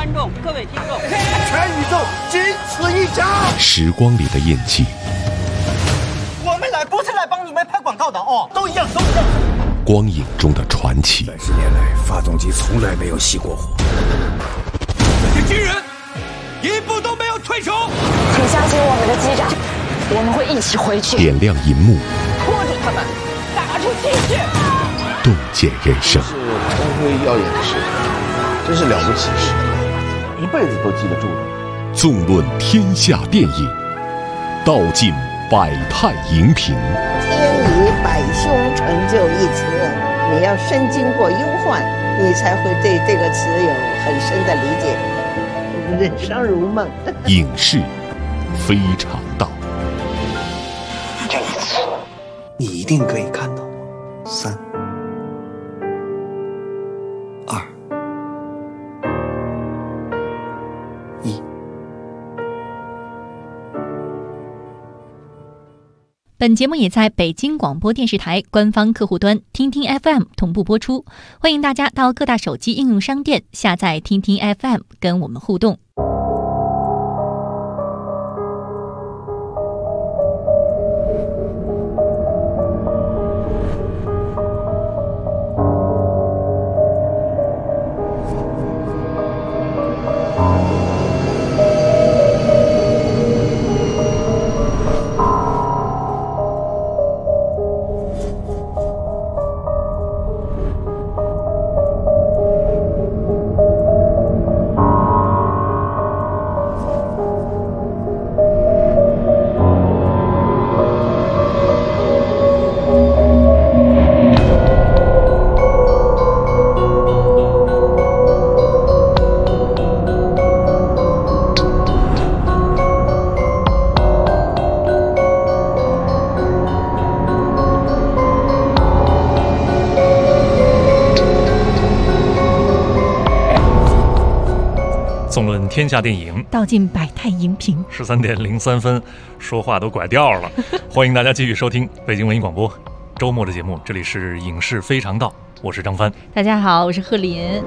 观众、各位听众， 全宇宙仅此一家。 时光里的印记， 我们来不是来帮你们拍广告的哦，都一样，都一样。 光影中的传奇。 30年来，发动机从来没有熄过火。 这些军人一步都没有退出。 请相信我们的机长，我们会一起回去。 点亮银幕， 拖住他们，打出精血， 洞见人生。 是光辉耀眼的时刻，真是了不起事，一辈子都记得住的。 纵论天下电影，道尽百态荧屏。 天理百凶成就一词，你要深经过忧患，你才会对这个词有很深的理解。人生如梦， 影视非常道。 这一次， 你一定可以看到3、2、1。 本节目也在北京广播电视台官方客户端听听 FM 同步播出，欢迎大家到各大手机应用商店下载听听 FM 跟我们互动。 纵论天下电影， 道尽百态荧屏。 13点03分，说话都拐调了。欢迎大家继续收听北京文艺广播周末的节目，这里是影视非常道，我是张帆。 大家好，我是贺林。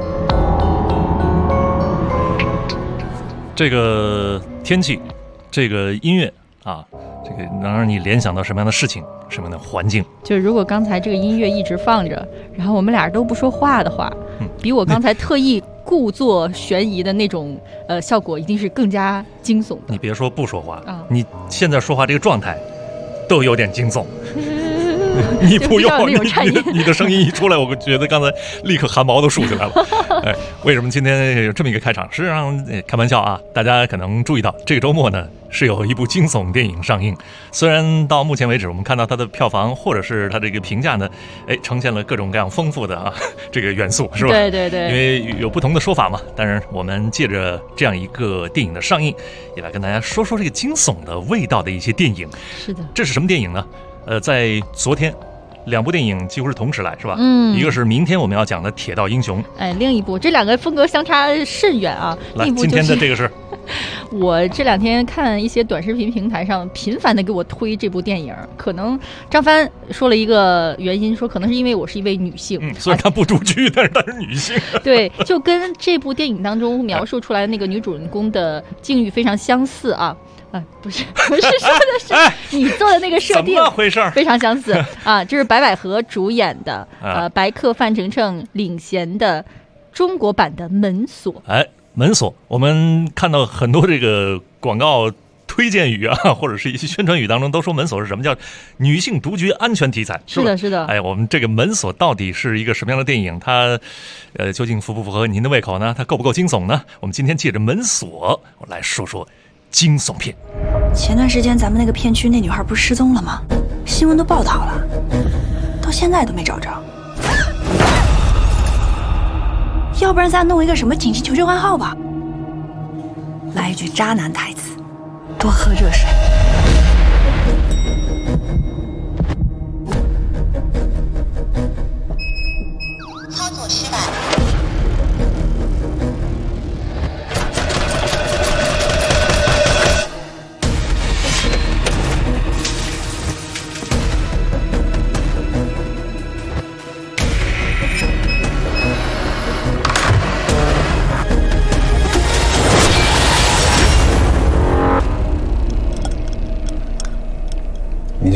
这个天气，这个音乐啊，这个能让你联想到什么样的事情，什么样的环境？ 就如果刚才这个音乐一直放着，然后我们俩都不说话的话，比我刚才特意故作悬疑的那种效果一定是更加惊悚的。 你别说不说话，你现在说话这个状态都有点惊悚。你不用你的声音一出来，我觉得刚才立刻汗毛都竖起来了。为什么今天有这么一个开场？实际上开玩笑啊，大家可能注意到这个周末呢是有一部惊悚电影上映。虽然到目前为止我们看到它的票房或者是它这个评价呢，呈现了各种各样丰富的这个元素，是吧？ 对对对， 因为有不同的说法嘛。但是我们借着这样一个电影的上映，也来跟大家说说这个惊悚的味道的一些电影。 是的， 这是什么电影呢？在昨天2部电影几乎是同时来，是吧？一个是明天我们要讲的《铁道英雄》， 另一部这两个风格相差甚远啊。 来，今天的这个是我这2天看一些短视频平台上频繁的给我推这部电影，可能张帆说了一个原因，说可能是因为我是一位女性， 虽然她不主剧，但是她是女性。 对，就跟这部电影当中描述出来的那个女主人公的境遇非常相似啊。不是说的是你做的那个设定， 怎么回事？ 非常相似啊！这是白百合主演的，白客、范丞丞领衔的中国版的《门锁》。 门锁，我们看到很多这个广告推荐语啊，或者是一些宣传语当中都说门锁是什么，叫女性独居安全题材。 是的，是的。 我们这个门锁到底是一个什么样的电影？它究竟符不符合您的胃口呢？它够不够惊悚呢？我们今天借着门锁来说说惊悚片。 前段时间咱们那个片区那女孩不是失踪了吗？新闻都报道了，到现在都没找着。要不然咱弄一个什么紧急求救暗号吧，来一句渣男台词，多喝热水。 操作失败。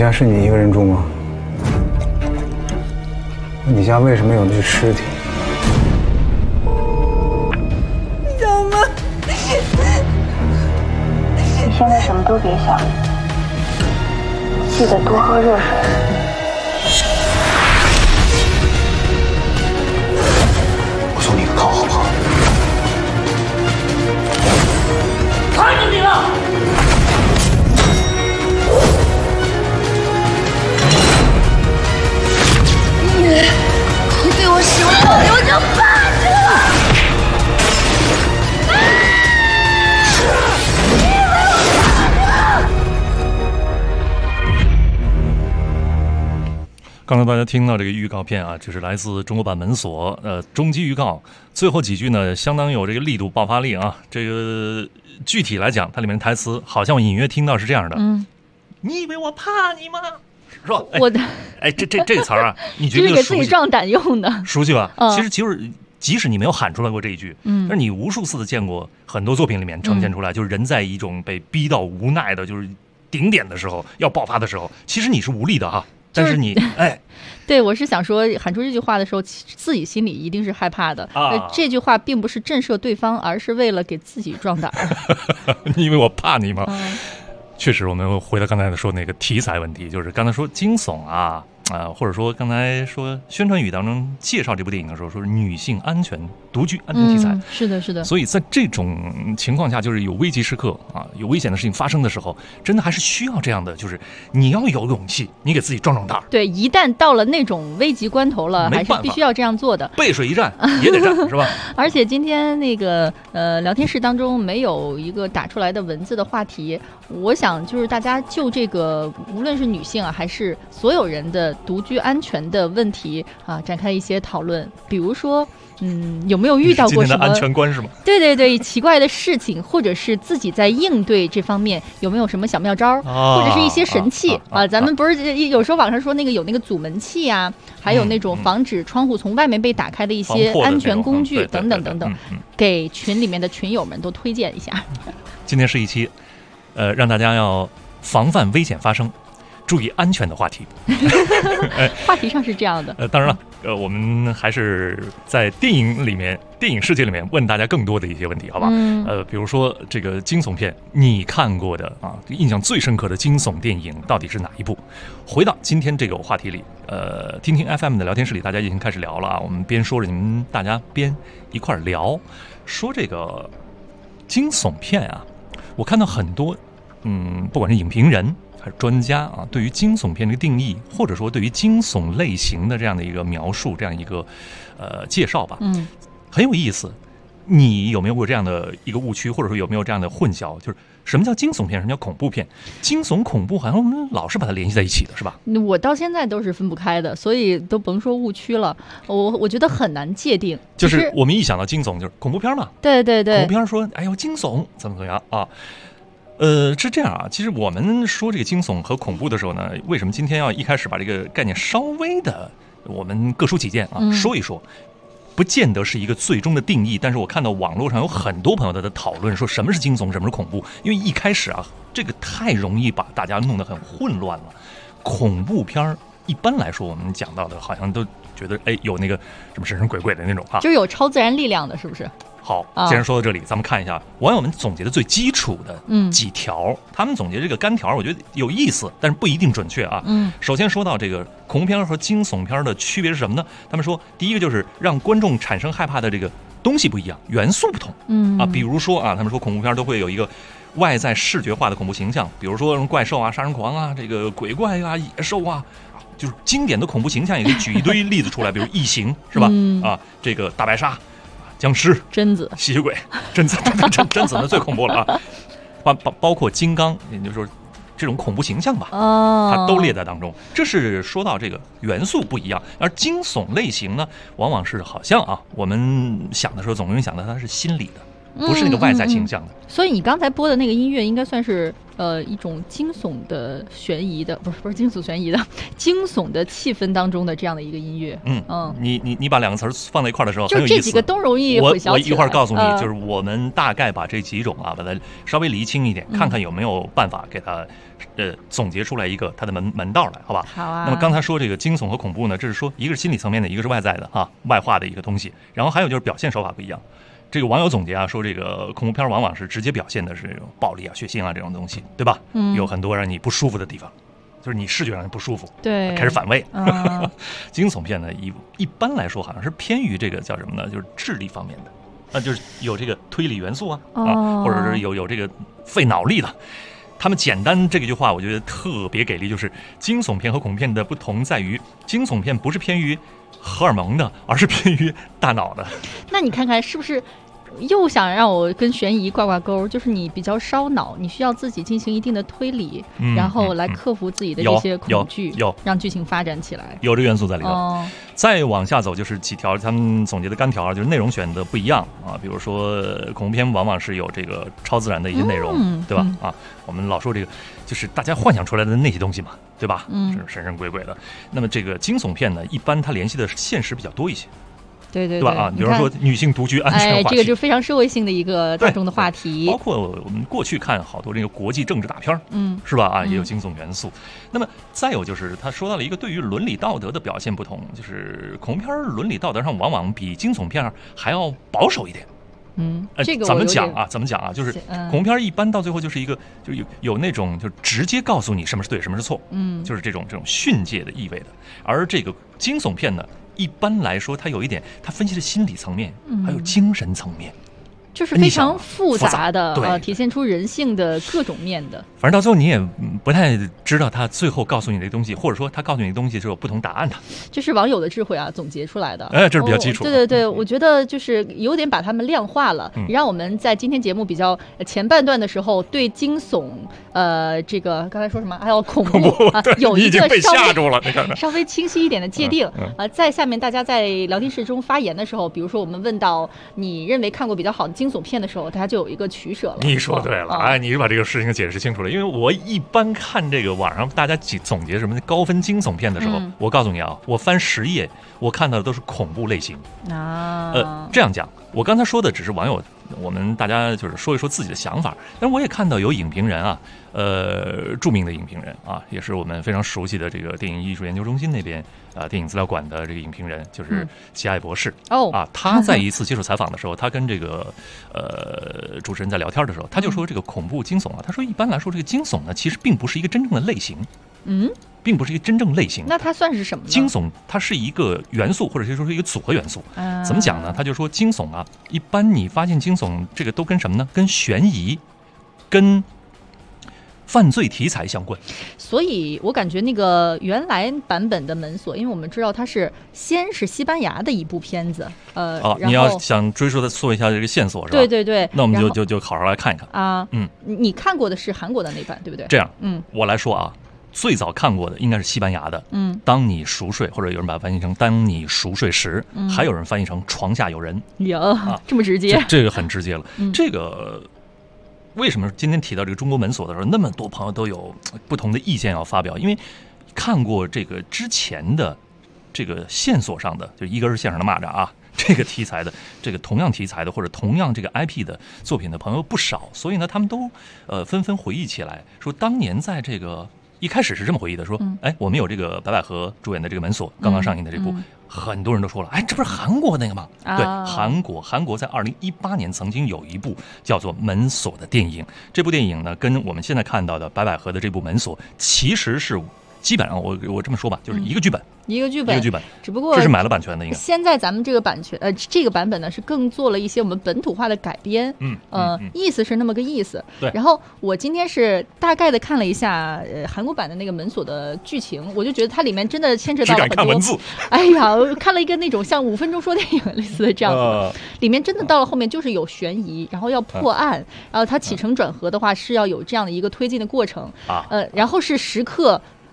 家是你一个人住吗？你家为什么有那具尸体？ 小梦，你现在什么都别想，记得多喝热水。 我送你个铐好不好？ 看着你了。 你对我使用暴力，我就霸着了。 刚才大家听到这个预告片啊，就是来自中国版门锁终极预告，最后几句呢相当有这个力度爆发力啊。这个具体来讲，它里面的台词好像我隐约听到是这样的：你以为我怕你吗？是吧？ 我的这词儿啊，你觉得这是给自己壮胆用的， 熟悉吧？其实即使你没有喊出来过这一句，但是你无数次的见过很多作品里面呈现出来，就是人在一种被逼到无奈的，就是顶点的时候，要爆发的时候，其实你是无力的哈。但是你对，我是想说，喊出这句话的时候，自己心里一定是害怕的。这句话并不是震慑对方，而是为了给自己壮胆。 你以为我怕你吗？确实，我们回到刚才说那个题材问题，就是刚才说惊悚啊，或者说刚才说宣传语当中介绍这部电影的时候，说是女性安全、独居安全题材。 是的，是的。 所以在这种情况下，就是有危急时刻啊，有危险的事情发生的时候，真的还是需要这样的，就是你要有勇气，你给自己壮壮胆。 对，一旦到了那种危急关头了，还是必须要这样做的。 背水一战也得战，是吧？ 而且今天那个聊天室当中没有一个打出来的文字的话题，我想就是大家就这个无论是女性啊，还是所有人的独居安全的问题啊，展开一些讨论。比如说，有没有遇到过什么安全观是吗？ 对，奇怪的事情，或者是自己在应对这方面有没有什么小妙招，或者是一些神器啊？咱们不是有时候网上说那个有那个阻门器啊，还有那种防止窗户从外面被打开的一些安全工具等等等等，给群里面的群友们都推荐一下。 今天是一期让大家要防范危险发生，注意安全的话题。 话题上是这样的。 当然了，我们还是在电影世界里面问大家更多的一些问题，好吧？比如说这个惊悚片，你看过的啊，印象最深刻的惊悚电影到底是哪一部？回到今天这个话题里，听听 FM 的聊天室里，大家已经开始聊了啊。我们边说着，你们大家边一块聊，说这个惊悚片啊，我看到很多。不管是影评人还是专家啊，对于惊悚片的定义，或者说对于惊悚类型的这样的一个描述，这样一个介绍吧，很有意思。你有没有过这样的一个误区，或者说有没有这样的混淆？就是什么叫惊悚片，什么叫恐怖片？惊悚、恐怖好像我们老是把它联系在一起的，是吧？ 我到现在都是分不开的，所以都甭说误区了。我觉得很难界定。 就是我们一想到惊悚，就是恐怖片嘛。 对，恐怖片说，哎呦，惊悚怎么样啊？是这样啊，其实我们说这个惊悚和恐怖的时候呢，为什么今天要一开始把这个概念稍微的我们各抒己见啊，说一说，不见得是一个最终的定义。但是我看到网络上有很多朋友在讨论说什么是惊悚，什么是恐怖，因为一开始啊，这个太容易把大家弄得很混乱了。恐怖片一般来说我们讲到的好像都觉得有那个什么神神鬼鬼的那种啊， 就是有超自然力量的，是不是？ 好，既然说到这里，咱们看一下网友们总结的最基础的几条。他们总结这个干条，我觉得有意思，但是不一定准确啊。首先说到这个恐怖片和惊悚片的区别是什么呢？他们说，第一个就是让观众产生害怕的这个东西不一样，元素不同。比如说啊，他们说恐怖片都会有一个外在视觉化的恐怖形象，比如说怪兽啊、杀人狂啊、这个鬼怪啊、野兽啊，就是经典的恐怖形象，也可以举一堆例子出来，比如异形是吧？这个大白鲨。僵尸、贞子、吸血鬼、贞子那最恐怖了啊！包括金刚，也就是说这种恐怖形象吧，它都列在当中。这是说到这个元素不一样，而惊悚类型呢，往往是好像啊，我们想的时候总容易想到它是心理的。 不是那个外在形象的。 所以你刚才播的那个音乐应该算是一种惊悚的悬疑的，不是惊悚悬疑的，惊悚的气氛当中的这样的一个音乐。 你把两个词放在一块的时候， 就这几个都容易混淆起来。 我一会儿告诉你，就是我们大概把这几种啊，把它稍微厘清一点，看看有没有办法给它总结出来一个它的门道来，好吧？ 好啊。 那么刚才说这个惊悚和恐怖呢，这是说一个是心理层面的，一个是外在的啊，外化的一个东西，然后还有就是表现手法不一样。这个网友总结啊，说这个恐怖片往往是直接表现的是暴力啊、血腥啊这种东西，对吧？有很多让你不舒服的地方，就是你视觉上不舒服， 对， 开始反胃。惊悚片呢，一般来说好像是偏于这个叫什么呢？就是智力方面的，就是有这个推理元素啊，或者是有这个费脑力的。他们简单这句话，我觉得特别给力，就是惊悚片和恐怖片的不同在于，惊悚片不是偏于荷尔蒙的，而是偏于大脑的。 那你看看是不是又想让我跟悬疑挂钩？就是你比较烧脑，你需要自己进行一定的推理，然后来克服自己的这些恐惧，让剧情发展起来。 有这元素在里头。再往下走就是几条他们总结的干条，就是内容选的不一样啊。比如说恐怖片往往是有这个超自然的一些内容，对吧？我们老说这个就是大家幻想出来的那些东西嘛，对吧？是神神鬼鬼的。那么这个惊悚片呢，一般它联系的现实比较多一些。 对吧？比如说女性独居安全话题， 这个就非常社会性的一个大众的话题。 包括我们过去看好多这个国际政治大片，是吧？也有惊悚元素。那么再有就是他说到了一个对于伦理道德的表现不同，就是恐怖片伦理道德上往往比惊悚片还要保守一点。 这个怎么讲啊？就是恐怖片一般到最后就是一个，就有那种就直接告诉你什么是对，什么是错，就是这种训诫的意味的。而这个惊悚片呢，一般来说它有一点，它分析的心理层面，还有精神层面。 就是非常复杂的体现出人性的各种面的。 反正到最后你也不太知道他最后告诉你的东西，或者说他告诉你的东西是有不同答案的。 这是网友的智慧啊，总结出来的。 这是比较基础。 对，我觉得就是有点把他们量化了，让我们在今天节目比较前半段的时候，对惊悚这个刚才说什么还有恐怖啊，有一个稍微清晰一点的界定在下面大家在聊天室中发言的时候，比如说我们问到你认为看过比较好的惊悚片的时候，大家就有一个取舍了。 你说对了，你把这个事情解释清楚了。因为我一般看这个网上大家总结什么高分惊悚片的时候，我告诉你啊，我翻10页，我看到的都是恐怖类型这样讲，我刚才说的只是网友，我们大家就是说一说自己的想法。但是我也看到有影评人啊，著名的影评人啊，也是我们非常熟悉的这个电影艺术研究中心那边电影资料馆的这个影评人，就是齐爱博士他在一次接受采访的时候，他跟这个主持人在聊天的时候，他就说这个恐怖惊悚他说一般来说这个惊悚呢，其实并不是一个真正的类型，并不是一个真正类型。 那它算是什么呢？ 惊悚它是一个元素，或者是说是一个组合元素。怎么讲呢？他就说惊悚一般你发现惊悚这个都跟什么呢？跟悬疑，跟犯罪题材相关。 所以我感觉那个原来版本的门锁，因为我们知道它先是西班牙的一部片子， 你要想追溯一下这个线索是吧？ 对。 那我们就好好来看一看你看过的是韩国的那版，对不对？ 这样，我来说最早看过的应该是西班牙的，当你熟睡，或者有人把它翻译成当你熟睡时，还有人翻译成床下有人。 这么直接？ 这个很直接了。这个为什么今天提到这个中国门锁的时候，那么多朋友都有不同的意见要发表？因为看过这个之前的这个线索上的，就一根线上的蚂蚱这个题材的，这个同样题材的或者同样这个 IP 的作品的朋友不少，所以呢，他们都纷纷回忆起来，说当年在这个一开始是这么回忆的，说我们有这个白百合主演的这个门锁刚刚上映的这部，很多人都说了，这不是韩国那个吗？对，韩国在2018年曾经有一部叫做《门锁》的电影，这部电影呢跟我们现在看到的白百合的这部门锁其实是基本上我这么说吧，就是一个剧本。一个剧本， 只不过这是买了版权的，应该。 现在咱们这个版权，这个版本呢是更做了一些我们本土化的改编，意思是那么个意思。 对。 然后我今天是大概的看了一下韩国版的那个门锁的剧情，我就觉得它里面真的牵扯到了很多。 只敢看文字。 哎呀，我看了一个那种像5分钟说电影类似的这样子，里面真的到了后面就是有悬疑，然后要破案，然后它起承转合的话是要有这样的一个推进的过程然后是时刻。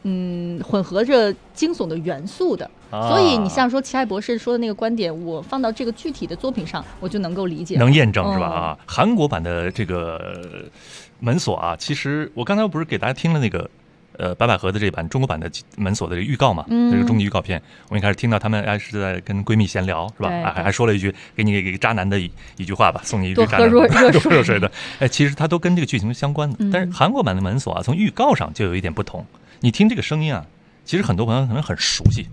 混合着惊悚的元素的。所以你像说奇爱博士说的那个观点，我放到这个具体的作品上，我就能够理解， 能验证是吧？韩国版的这个门锁啊，其实我刚才不是给大家听了那个白百合的这版中国版的门锁的这个预告嘛，这个终极预告片，我们一开始听到他们还是在跟闺蜜闲聊是吧？还说了一句给你一个渣男的一句话吧，送你一句渣男多喝热水的。其实它都跟这个剧情相关的。但是韩国版的门锁啊，从预告上就有一点不同。你听这个声音啊，其实很多朋友可能很熟悉。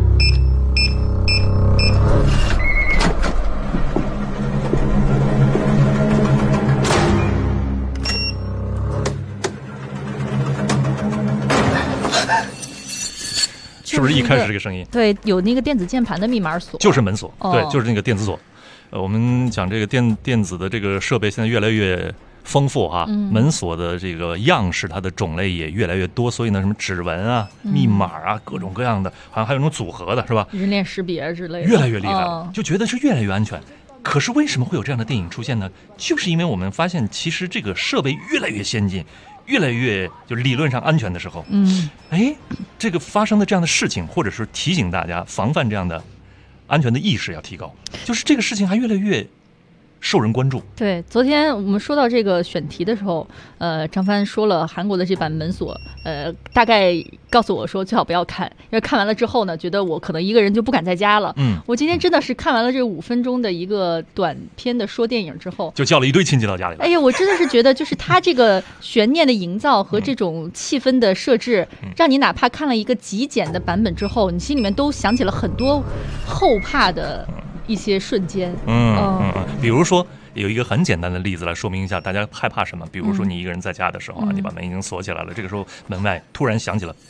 是不是一开始这个声音？ 对，有那个电子键盘的密码锁， 就是门锁，对，就是那个电子锁。我们讲这个电子的这个设备现在越来越丰富哈，门锁的这个样式，它的种类也越来越多，所以呢，什么指纹啊、密码啊，各种各样的，好像还有那种组合的，是吧？ 人脸识别之类的， 越来越厉害，就觉得是越来越安全。可是为什么会有这样的电影出现呢？就是因为我们发现，其实这个设备越来越先进。越来越就理论上安全的时候，这个发生的这样的事情，或者是提醒大家防范这样的安全的意识要提高，就是这个事情还越来越受人关注。 对，昨天我们说到这个选题的时候，张帆说了韩国的这版门锁，大概告诉我说最好不要看，因为看完了之后呢，觉得我可能一个人就不敢在家了。我今天真的是看完了这5分钟的一个短片的说电影之后， 就叫了一堆亲戚到家里来。 哎呀，我真的是觉得，就是他这个悬念的营造和这种气氛的设置，让你哪怕看了一个极简的版本之后，你心里面都想起了很多后怕的一些瞬间。 比如说有一个很简单的例子来说明一下大家害怕什么。比如说你一个人在家的时候啊，你把门已经锁起来了，这个时候门外突然响起了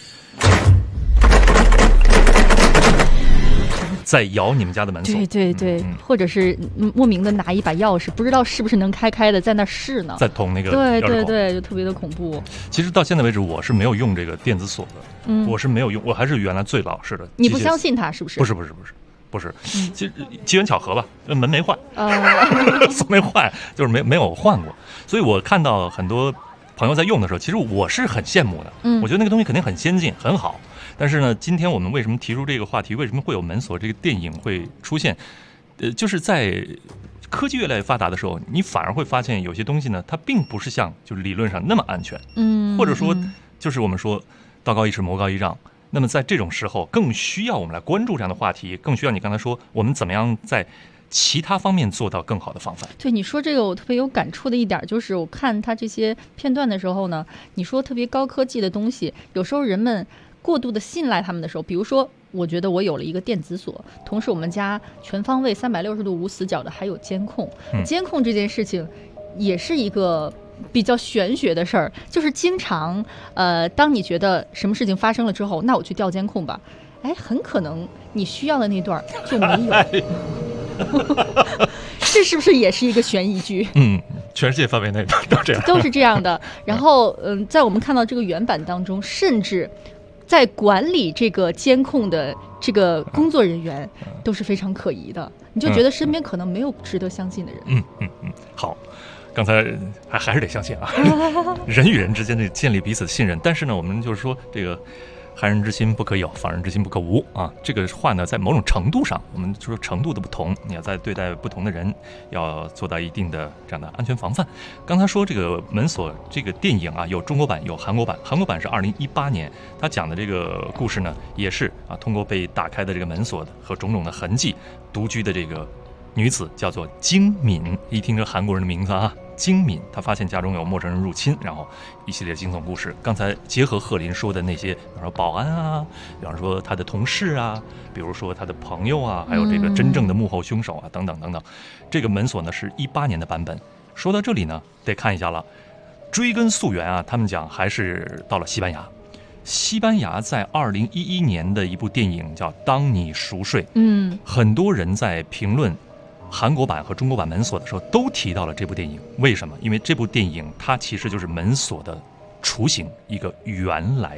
在摇你们家的门锁， 对，或者是莫名的拿一把钥匙，不知道是不是能开的，在那试呢， 在捅那个钥匙孔， 对，就特别的恐怖。 其实到现在为止，我是没有用这个电子锁的，我是没有用，我还是原来最老式的。 你不相信它是不是？ 不是，其实机缘巧合吧，门没坏，锁没坏，就是没有换过。所以我看到很多朋友在用的时候，其实我是很羡慕的。我觉得那个东西肯定很先进，很好。但是呢，今天我们为什么提出这个话题？为什么会有门锁这个电影会出现？就是在科技越来越发达的时候，你反而会发现有些东西呢，它并不是像就是理论上那么安全。或者说，就是我们说道高一尺，魔高一丈。那么在这种时候，更需要我们来关注这样的话题，更需要你刚才说我们怎么样在其他方面做到更好的防范。 对，你说这个我特别有感触的一点就是，我看他这些片段的时候呢，你说特别高科技的东西，有时候人们过度的信赖他们的时候，比如说我觉得我有了一个电子锁，同时我们家全方位360度无死角的还有监控，监控这件事情也是一个比较玄学的事儿，就是经常当你觉得什么事情发生了之后，那我去调监控吧，很可能你需要的那段就没有。这是不是也是一个悬疑剧？ 全世界范围内都这样， 都是这样的。然后在我们看到这个原版当中，甚至在管理这个监控的这个工作人员都是非常可疑的，你就觉得身边可能没有值得相信的人。 好，刚才还是得相信啊，人与人之间的建立彼此的信任。但是呢，我们就是说这个害人之心不可有，防人之心不可无啊。这个话呢，在某种程度上，我们说程度的不同，你要在对待不同的人，要做到一定的这样的安全防范。刚才说这个门锁这个电影啊，有中国版，有韩国版。韩国版是2018年，他讲的这个故事呢，也是啊，通过被打开的这个门锁和种种的痕迹，独居的这个女子叫做金敏，一听这韩国人的名字啊。金敏，她发现家中有陌生人入侵，然后一系列惊悚故事。刚才结合贺林说的那些，比方说保安啊，比方说他的同事啊，比如说他的朋友啊，还有这个真正的幕后凶手啊，等等等等。这个门锁呢是18年的版本。说到这里呢，得看一下了，追根溯源啊，他们讲还是到了西班牙。西班牙在2011年的一部电影叫《当你熟睡》，很多人在评论韩国版和中国版门锁的时候都提到了这部电影。为什么？因为这部电影它其实就是门锁的雏形，一个原来的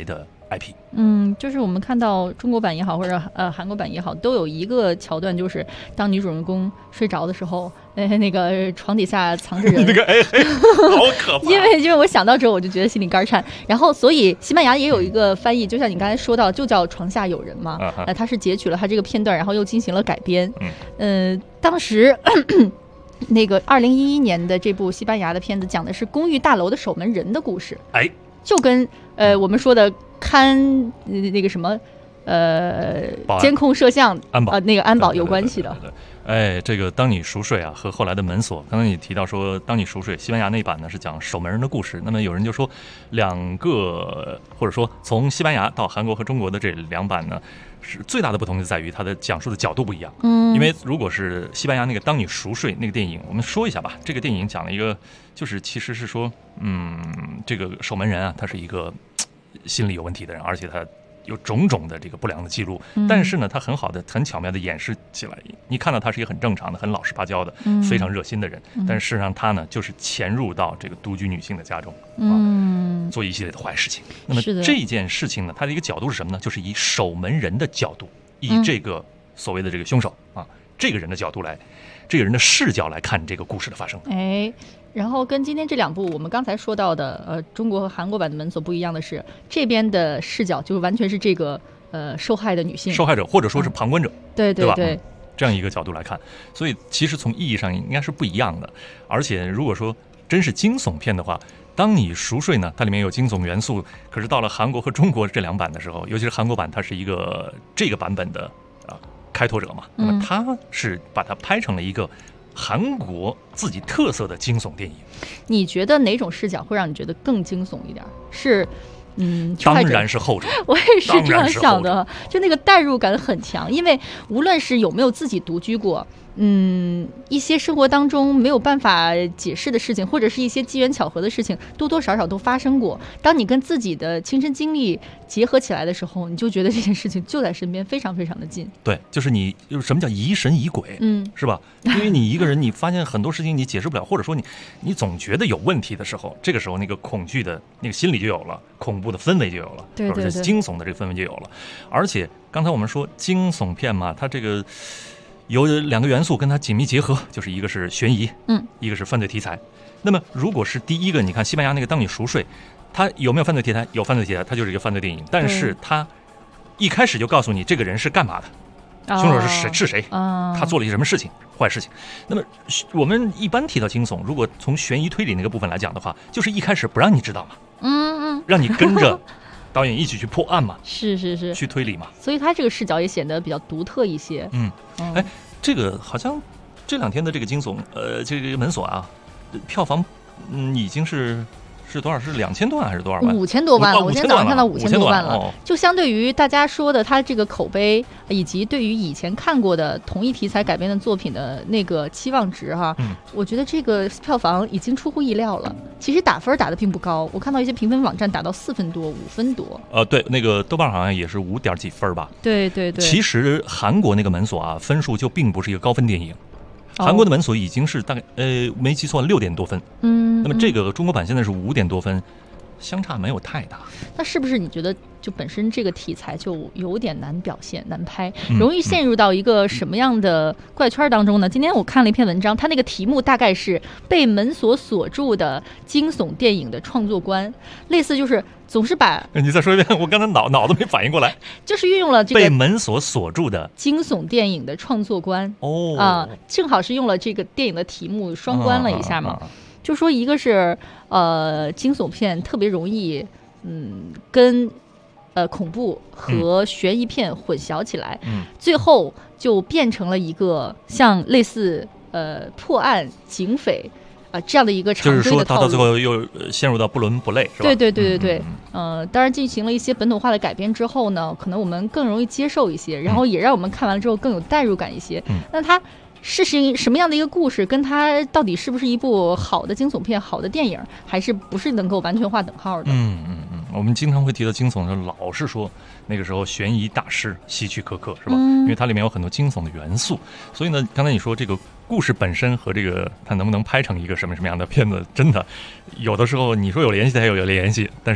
IP。 就是我们看到中国版也好，或者韩国版也好，都有一个桥段，就是当女主人公睡着的时候，那个床底下藏着人， 那个好可怕。 因为我想到之后，我就觉得心里肝颤。然后，所以西班牙也有一个翻译，就像你刚才说到，就叫床下有人嘛。它是截取了它这个片段，然后又进行了改编。当时那个2011年的这部西班牙的片子讲的是公寓大楼的守门人的故事。就跟我们说的看那个什么监控摄像安保那个安保有关系的。 这个当你熟睡啊和后来的门锁，刚才你提到说当你熟睡，西班牙那版呢是讲守门人的故事。那么有人就说两个，或者说从西班牙到韩国和中国的这两版呢，是最大的不同就在于它的讲述的角度不一样。因为如果是西班牙那个当你熟睡那个电影，我们说一下吧。这个电影讲了一个，就是其实是说，这个守门人啊，他是一个心理有问题的人，而且他有种种的这个不良的记录，但是呢，他很好的、很巧妙的掩饰起来。你看到他是一个很正常的、很老实巴交的、非常热心的人，但是事实上他呢，就是潜入到这个独居女性的家中，做一系列的坏事情。那么这件事情呢，它的一个角度是什么呢？就是以守门人的角度，以这个所谓的这个凶手啊，这个人的角度来，这个人的视角来看这个故事的发生。 然后跟今天这两部我们刚才说到的中国和韩国版的门锁不一样的是，这边的视角就完全是这个受害的女性， 受害者或者说是旁观者， 对吧？这样一个角度来看，所以其实从意义上应该是不一样的。而且如果说真是惊悚片的话，当你熟睡呢，它里面有惊悚元素，可是到了韩国和中国这两版的时候，尤其是韩国版，它是一个这个版本的开拓者嘛，那么它是把它拍成了一个韩国自己特色的惊悚电影。 你觉得哪种视角会让你觉得更惊悚一点？是当然是后者。 我也是这样想的，就那个代入感很强，因为无论是有没有自己独居过，一些生活当中没有办法解释的事情，或者是一些机缘巧合的事情，多多少少都发生过。当你跟自己的亲身经历结合起来的时候，你就觉得这件事情就在身边，非常非常的近。 对，就是什么叫疑神疑鬼，是吧？因为你一个人，你发现很多事情你解释不了，或者说你总觉得有问题的时候，这个时候那个恐惧的那个心理就有了，恐怖的氛围就有了，或者是惊悚的这个氛围就有了。而且刚才我们说惊悚片嘛，它这个有两个元素跟它紧密结合，就是一个是悬疑，一个是犯罪题材。那么如果是第一个，你看西班牙那个当你熟睡，它有没有犯罪题材？有犯罪题材，它就是一个犯罪电影，但是它一开始就告诉你这个人是干嘛的，凶手是谁，他做了一些什么事情，坏事情。那么我们一般提到惊悚，如果从悬疑推理那个部分来讲的话，就是一开始不让你知道嘛，让你跟着导演一起去破案嘛， 是去推理嘛， 所以他这个视角也显得比较独特一些。 这个好像这两天的这个惊悚，这个门锁啊，票房已经是多少？是2000多万还是多少万 ？5000多万了，我今天早上看到5000多万了。就相对于大家说的，它这个口碑以及对于以前看过的同一题材改编的作品的那个期望值哈，我觉得这个票房已经出乎意料了。其实打分打得并不高，我看到一些评分网站打到4分多、5分多。 对，那个豆瓣好像也是5点几分吧。 对。 其实韩国那个门锁啊，分数就并不是一个高分电影。韩国的门锁已经是大概没记错6点多分，那么这个中国版现在是5点多分，相差没有太大。 那是不是你觉得就本身这个题材就有点难表现、难拍，容易陷入到一个什么样的怪圈当中呢？今天我看了一篇文章，它那个题目大概是被门锁锁住的惊悚电影的创作观，类似就是总是把你再说一遍，我刚才脑子没反应过来， 就是运用了这个被门锁锁住的惊悚电影的创作观正好是用了这个电影的题目双关了一下嘛。就说一个是惊悚片特别容易跟恐怖和悬疑片混淆起来，最后就变成了一个像类似破案警匪这样的一个常规的套路， 就是说到最后又陷入到不伦不类，是吧？ 对。当然进行了一些本土化的改编之后呢，可能我们更容易接受一些，然后也让我们看完了之后更有代入感一些。那它是什么样的一个故事，跟它到底是不是一部好的惊悚片、好的电影，还是不是能够完全划等号的？ 我们经常会提到惊悚的时候，老是说那个时候悬疑大师希区柯克，是吧？因为它里面有很多惊悚的元素，所以呢，刚才你说这个故事本身和这个它能不能拍成一个什么样的片子，真的有的时候你说有联系，它也有联系，但是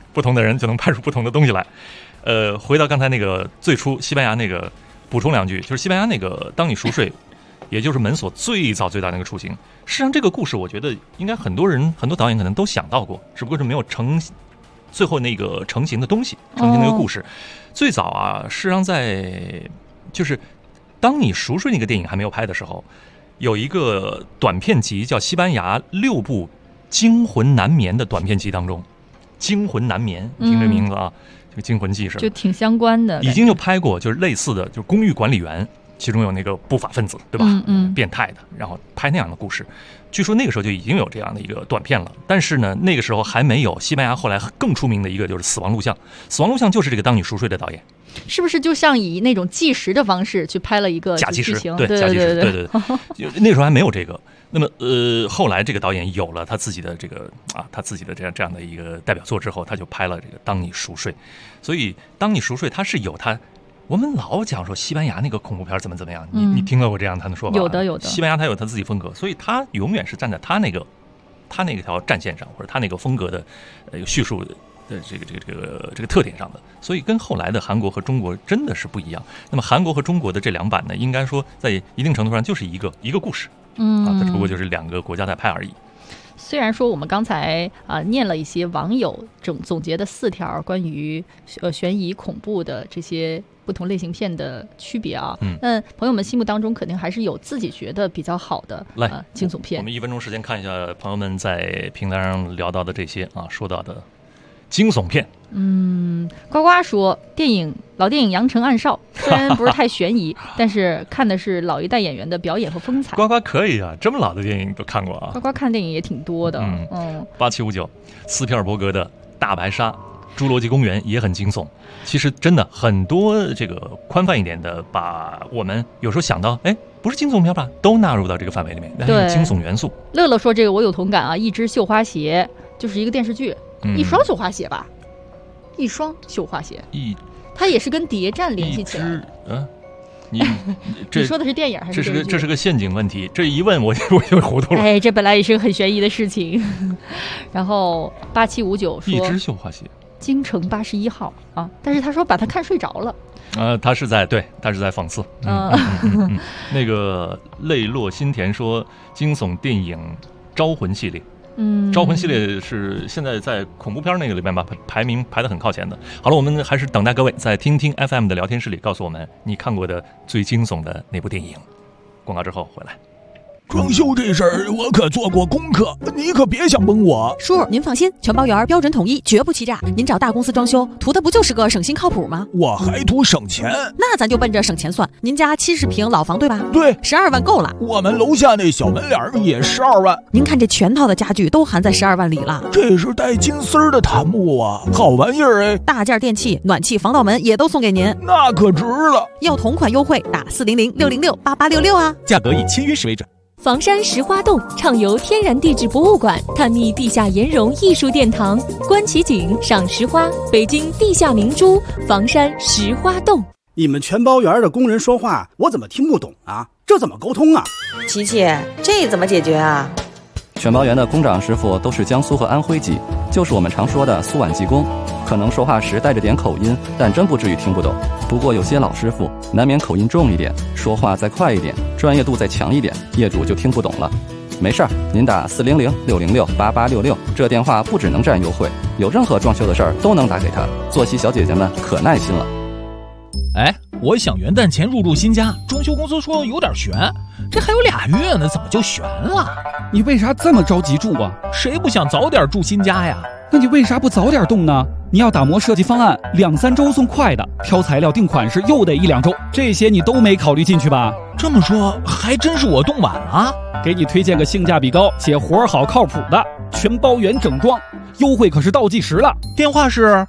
不同的人就能拍出不同的东西来。回到刚才那个最初西班牙那个，补充两句，就是西班牙那个当你熟睡，也就是门锁最早那个雏形。实际上这个故事我觉得应该很多导演可能都想到过，只不过是没有最后那个成型的东西，成型那个故事。最早啊，实际上就是当你熟睡那个电影还没有拍的时候，有一个短片集叫西班牙6部惊魂难眠的短片集当中，惊魂难眠，听这名字啊，这个惊魂记是就挺相关的， 已经就拍过，就是类似的，就是公寓管理员，其中有那个不法分子，对吧？变态的，然后拍那样的故事。据说那个时候就已经有这样的一个短片了，但是呢，那个时候还没有西班牙后来更出名的一个就是《死亡录像》，《死亡录像》就是这个当你熟睡的导演。 是不是就像以那种计时的方式去拍了一个假计时？ 对， 假计时，对。那时候还没有这个。那么后来这个导演有了他自己的这个他自己的这样的一个代表作之后，他就拍了这个《当你熟睡》。所以《当你熟睡》它是有它，我们老讲说西班牙那个恐怖片怎么样，你听到过这样他的说法？ 有的。 西班牙他有他自己风格，所以他永远是站在他那个条战线上，或者他那个风格的叙述的这个特点上的，所以跟后来的韩国和中国真的是不一样。那么韩国和中国的这两版呢，应该说在一定程度上就是一个故事，它只不过就是两个国家在拍而已。 虽然说我们刚才念了一些网友总结的4条关于悬疑恐怖的这些不同类型片的区别啊，那朋友们心目当中肯定还是有自己觉得比较好的惊悚片。我们1分钟时间看一下朋友们在平台上聊到的这些说到的惊悚片。 呱呱说老电影《阳城暗哨》虽然不是太悬疑，但是看的是老一代演员的表演和风采。 呱呱可以啊，这么老的电影都看过啊。 呱呱看电影也挺多的。 8759斯皮尔伯格的《大白鲨》，《侏罗纪公园》也很惊悚。其实真的很多这个宽泛一点的，把我们有时候想到不是惊悚片吧，都纳入到这个范围里面，但是惊悚元素。 乐乐说这个我有同感啊，一只绣花鞋就是一个电视剧，一双绣花鞋吧，一双绣花鞋，它也是跟谍战联系起来的。 你说的是电影还是电视剧？ 这是个陷阱问题，这一问我就糊涂了。 这本来也是个很悬疑的事情。然后8759说一只绣花鞋， 京城81号啊，但是他说把他看睡着了。 他是在讽刺。那个泪落心田说惊悚电影招魂系列。招魂系列是现在在恐怖片那个里面吧，排名排得很靠前的。好了，我们还是等待各位在听听 FM 的聊天室里告诉我们你看过的最惊悚的那部电影。广告之后回来。 装修这事儿我可做过功课，你可别想蒙我。 叔，您放心，全包圆，标准统一，绝不欺诈。您找大公司装修，图的不就是个省心靠谱吗？ 我还图省钱。 那咱就奔着省钱算。您家70平老房对吧？ 对 ，12万够了。 我们楼下那小门脸也12万。 您看这全套的家具都含在12万里了。 这是带金丝儿的檀木啊，好玩意儿哎！ 大件电器、暖气、防盗门也都送给您， 那可值了。 要同款优惠，打400-606-8866啊， 价格以签约时为准。 房山石花洞畅游天然地质博物馆，探秘地下岩溶艺术殿堂，观奇景，赏石花，北京地下明珠，房山石花洞。 你们全包园的工人说话，我怎么听不懂啊？这怎么沟通啊？ 琪琪，这怎么解决啊？ 全包园的工长师傅都是江苏和安徽籍，就是我们常说的苏皖技工，可能说话时带着点口音，但真不至于听不懂。不过有些老师傅难免口音重一点，说话再快一点，专业度再强一点，业主就听不懂了。没事儿，您打400-606-8866，这电话不只能占优惠，有任何装修的事儿都能打给他。作息小姐姐们可耐心了。 我想元旦前入住新家，装修公司说有点悬，这还有2月呢，怎么就悬了？ 你为啥这么着急住啊？ 谁不想早点住新家呀？ 那你为啥不早点动呢？你要打磨设计方案，2-3周送快的，挑材料定款式又得1-2周，这些你都没考虑进去吧？ 这么说还真是我动晚了。 给你推荐个性价比高且活好靠谱的全包圆整装，优惠可是倒计时了。 电话是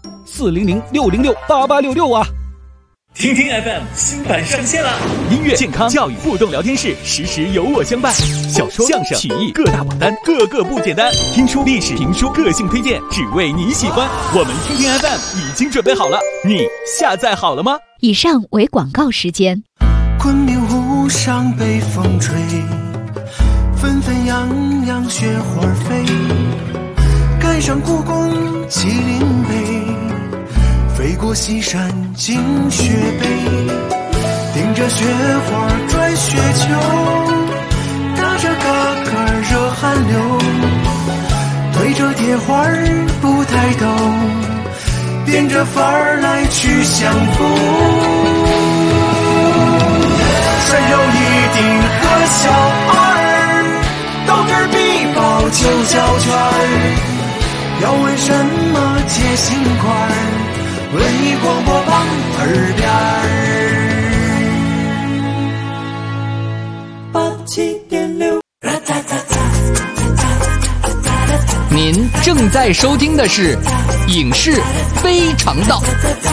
400-606-8866啊。 听听 FM 新版上线了，音乐、健康、教育、互动聊天室，时时有我相伴。小说、相声、曲艺各大榜单，个个不简单。听书、历史、评书、个性推荐，只为你喜欢。我们听听 FM 已经准备好了，你下载好了吗？ 以上为广告时间。 昆明湖上北风吹，纷纷扬扬雪花飞，感带上故宫麒麟碑，飞过西山进雪北，顶着雪花拽雪球，打着嘎嘎热汗流，推着铁环不抬头，变着法儿来去相逢。山有一顶和小二，斗智必报9角圈。要问什么解心宽，问你广播榜耳边87.6。 您正在收听的是《影视非常道》。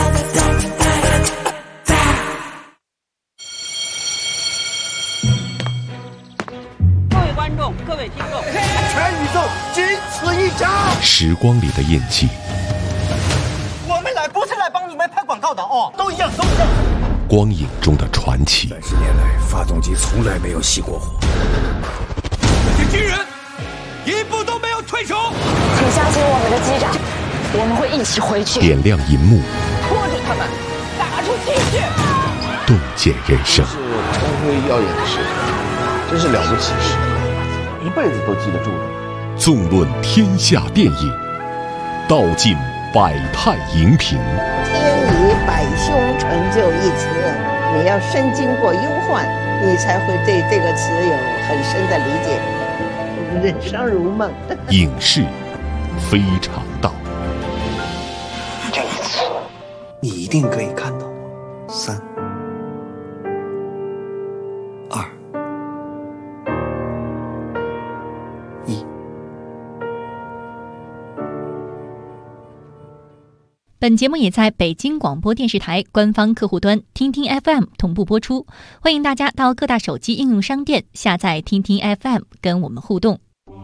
各位观众，各位听众， 全宇宙仅此一家。 时光里的印记， 我们来不是来帮你们拍广告的哦，都一样，都一样。 光影中的传奇。 30年来，发动机从来没有熄过火。 这些军人一步都没有退出。 请相信我们的机长，我们会一起回去。 点亮银幕， 拖住他们，打出气去。 洞见人生。 是光辉耀眼的时刻，真是了不起的时刻，一辈子都记得住的。 纵论天下电影，道尽百态荧屏。 天以百凶成就一词，你要深经过忧患，你才会对这个词有很深的理解。人生如梦。 影视非常道。 这一次，你一定可以看到3、2、1。 本节目也在北京广播电视台官方客户端听听 FM 同步播出，欢迎大家到各大手机应用商店下载听听 FM 跟我们互动。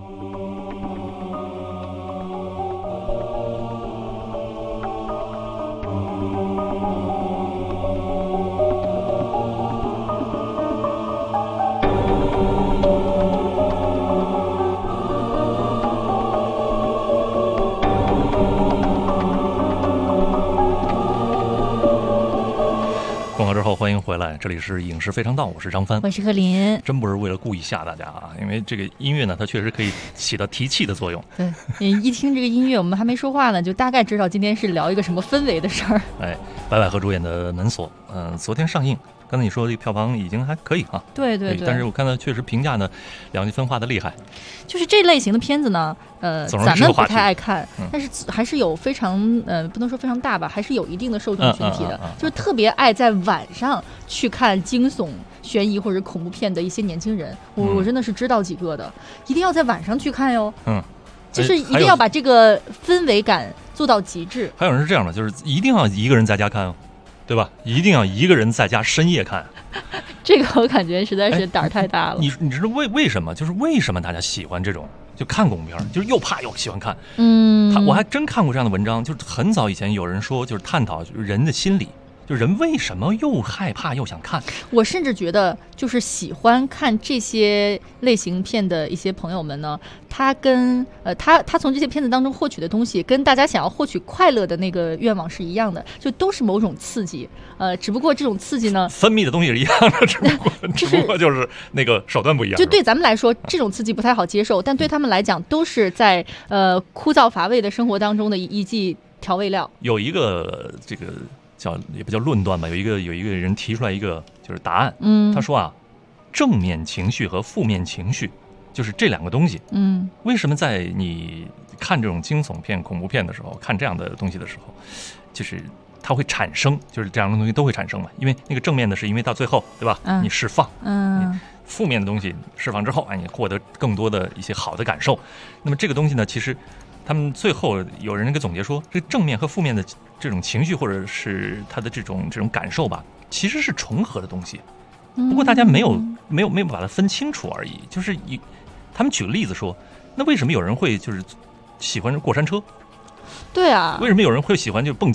广告之后欢迎回来，这里是影视非常道，我是张帆， 我是贺林。 真不是为了故意吓大家啊，因为这个音乐呢，它确实可以起到提气的作用。 对，一听这个音乐，我们还没说话呢，就大概知道今天是聊一个什么氛围的事儿。 哎，白百合主演的《门锁》，昨天上映。刚才你说这个票房已经还可以啊， 对对对， 但是我看到确实评价呢两极分化的厉害。 就是这类型的片子呢，咱们不太爱看，但是还是有非常不能说非常大吧，还是有一定的受众群体的，就是特别爱在晚上去看惊悚、悬疑或者恐怖片的一些年轻人，我真的是知道几个的，一定要在晚上去看哟。就是一定要把这个氛围感做到极致。 还有人是这样的，就是一定要一个人在家看哦。对吧？一定要一个人在家深夜看， 这个我感觉实在是胆儿太大了。 你知道为什么？就是为什么大家喜欢这种就看恐怖片，就是又怕又喜欢看。我还真看过这样的文章，就是很早以前有人说，就是探讨人的心理。就人为什么又害怕又想看？ 我甚至觉得，就是喜欢看这些类型片的一些朋友们呢，他跟他从这些片子当中获取的东西，跟大家想要获取快乐的那个愿望是一样的，就都是某种刺激。只不过这种刺激呢， 分泌的东西是一样的，只不过就是那个手段不一样。 就对咱们来说，这种刺激不太好接受，但对他们来讲，都是在枯燥乏味的生活当中的一剂调味料。 有一个这个。也不叫论断吧，有一个人提出来一个就是答案，他说啊，正面情绪和负面情绪就是这两个东西，为什么在你看这种惊悚片、恐怖片的时候，看这样的东西的时候，就是它会产生，就是这样的东西都会产生嘛，因为那个正面的是因为到最后，对吧？你释放，负面的东西释放之后，你获得更多的一些好的感受。那么这个东西呢，其实他们最后有人给总结说，这正面和负面的这种情绪或者是他的这种感受吧，其实是重合的东西，不过大家没有把它分清楚而已。就是他们举个例子说，那为什么有人会就是喜欢过山车？ 对啊， 为什么有人会喜欢就是蹦极？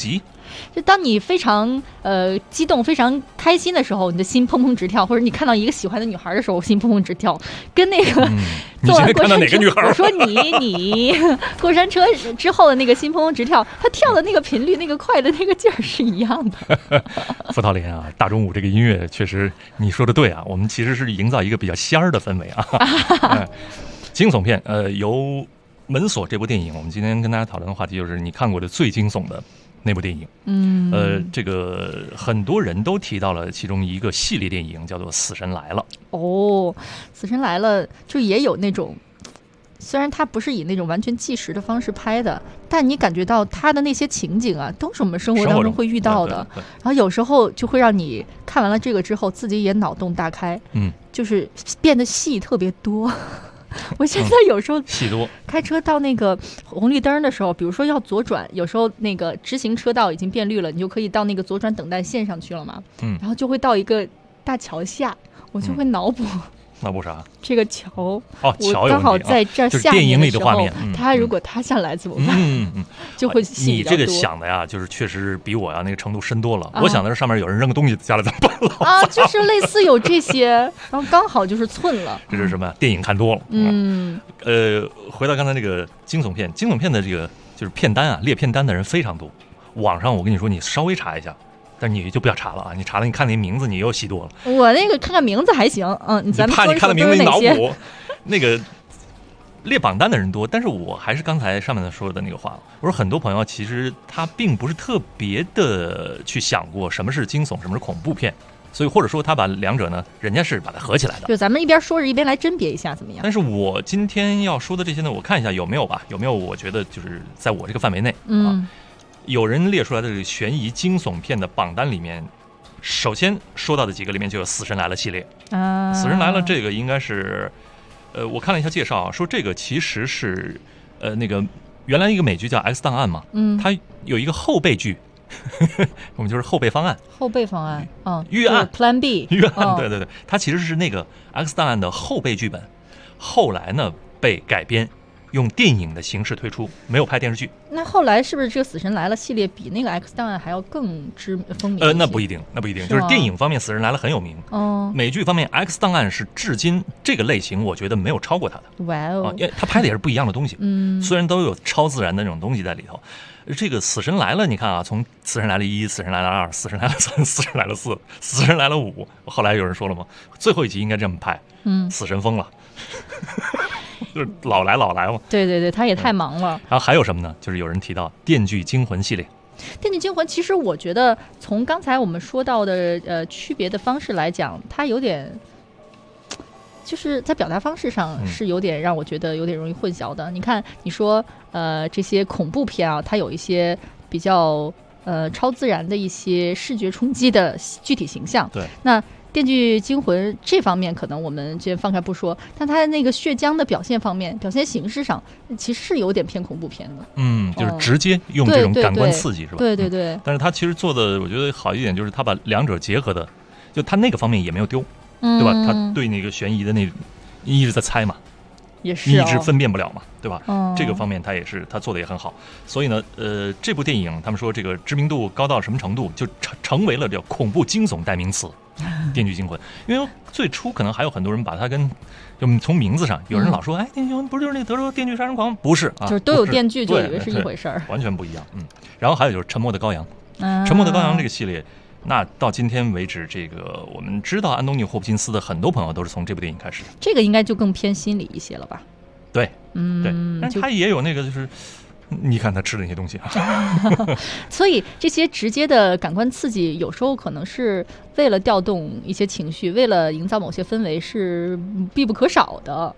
就当你非常激动、非常开心的时候，你的心砰砰直跳，或者你看到一个喜欢的女孩的时候，心砰砰直跳，跟那个你现在看到哪个女孩？ 我说你过山车之后的那个心砰砰直跳，它跳的那个频率、那个快的那个劲儿是一样的。 傅涛林啊，大中午这个音乐确实你说的对啊，我们其实是营造一个比较仙儿的氛围啊。惊悚片，由门锁这部电影，我们今天跟大家讨论的话题就是你看过的最惊悚的那部电影。这个很多人都提到了其中一个系列电影叫做《死神来了》。 哦，死神来了就也有那种，虽然它不是以那种完全纪实的方式拍的，但你感觉到它的那些情景啊，都是我们生活当中会遇到的。然后有时候就会让你看完了这个之后，自己也脑洞大开，就是变得戏特别多。我现在有时候开车到那个红绿灯的时候，比如说要左转，有时候那个直行车道已经变绿了，你就可以到那个左转等待线上去了嘛。然后就会到一个大桥下，我就会脑补。 脑补啥？ 这个桥哦，桥我刚好在这儿下面的时候，他如果塌下来怎么办？就会戏比较多。 你这个想的呀，就是确实比我呀那个程度深多了。我想的是上面有人扔个东西下来怎么办了？ 啊，就是类似有这些，然后刚好就是寸了。 这是什么？电影看多了。回到刚才那个惊悚片的这个就是片单啊，列片单的人非常多。网上我跟你说，你稍微查一下。但你就不要查了啊！你查了，你看那名字，你又戏多了。 我那个看看名字还行，咱们怕你看了名字你脑补。 那个列榜单的人多，但是我还是刚才上面说的那个话，我说很多朋友其实他并不是特别的去想过什么是惊悚，什么是恐怖片，所以或者说他把两者呢，人家是把它合起来的。 就咱们一边说着一边来甄别一下怎么样？ 但是我今天要说的这些呢，我看一下有没有我觉得就是在我这个范围内有人列出来的这个悬疑惊悚片的榜单里面，首先说到的几个里面就有《死神来了》系列。死神来了这个应该是，我看了一下介绍啊，说这个其实是，那个原来一个美剧叫《X 档案》嘛，它有一个后备剧，我们就是后备方案。 后备方案， 预案 Plan B。 预案，对对对，它其实是那个《X 档案》的后备剧本，后来呢被改编。用电影的形式推出，没有拍电视剧。 那后来是不是这个《死神来了》系列比那个《X 档案》还要更风靡？ 那不一定，就是电影方面，《死神来了》很有名。美剧方面，《X 档案》是至今这个类型，我觉得没有超过它的。 哇哦！ 因为它拍的也是不一样的东西。虽然都有超自然的那种东西在里头。这个《死神来了》，你看啊，从《死神来了1》、《死神来了2》、《死神来了3》、《死神来了4》、《死神来了5》，后来有人说了嘛，最后一集应该这么拍。死神疯了。就是老来嘛， 对对对，他也太忙了。 然后还有什么呢？就是有人提到《电锯惊魂》系列。 《电锯惊魂》其实我觉得从刚才我们说到的区别的方式来讲，它有点就是在表达方式上是有点让我觉得有点容易混淆的。你看，你说这些恐怖片啊，它有一些比较超自然的一些视觉冲击的具体形象。 对， 那电锯惊魂这方面可能我们先放开不说，但它那个血浆的表现方面，表现形式上其实是有点偏恐怖片的。 就是直接用这种感官刺激，是吧？ 对对对。 但是它其实做的，我觉得好一点，就是它把两者结合的，就它那个方面也没有丢，对吧？它对那个悬疑的那一直在猜嘛， 也是你一直分辨不了嘛，对吧？这个方面它也是它做的也很好。所以呢，这部电影他们说这个知名度高到什么程度，就成为了这恐怖惊悚代名词。电锯惊魂，因为最初可能还有很多人把它跟就从名字上，有人老说，哎，电锯惊魂不是就是那德州电锯杀人狂？不是啊， 就是都有电锯，就以为是一回事儿， 完全不一样。然后还有就是《沉默的羔羊》，沉默的羔羊这个系列，那到今天为止，这个我们知道安东尼·霍普金斯的很多朋友都是从这部电影开始的。 这个应该就更偏心理一些了吧？ 对，对，但是他也有那个就是。你看他吃的那些东西啊， 所以这些直接的感官刺激，有时候可能是为了调动一些情绪，为了营造某些氛围，是必不可少的。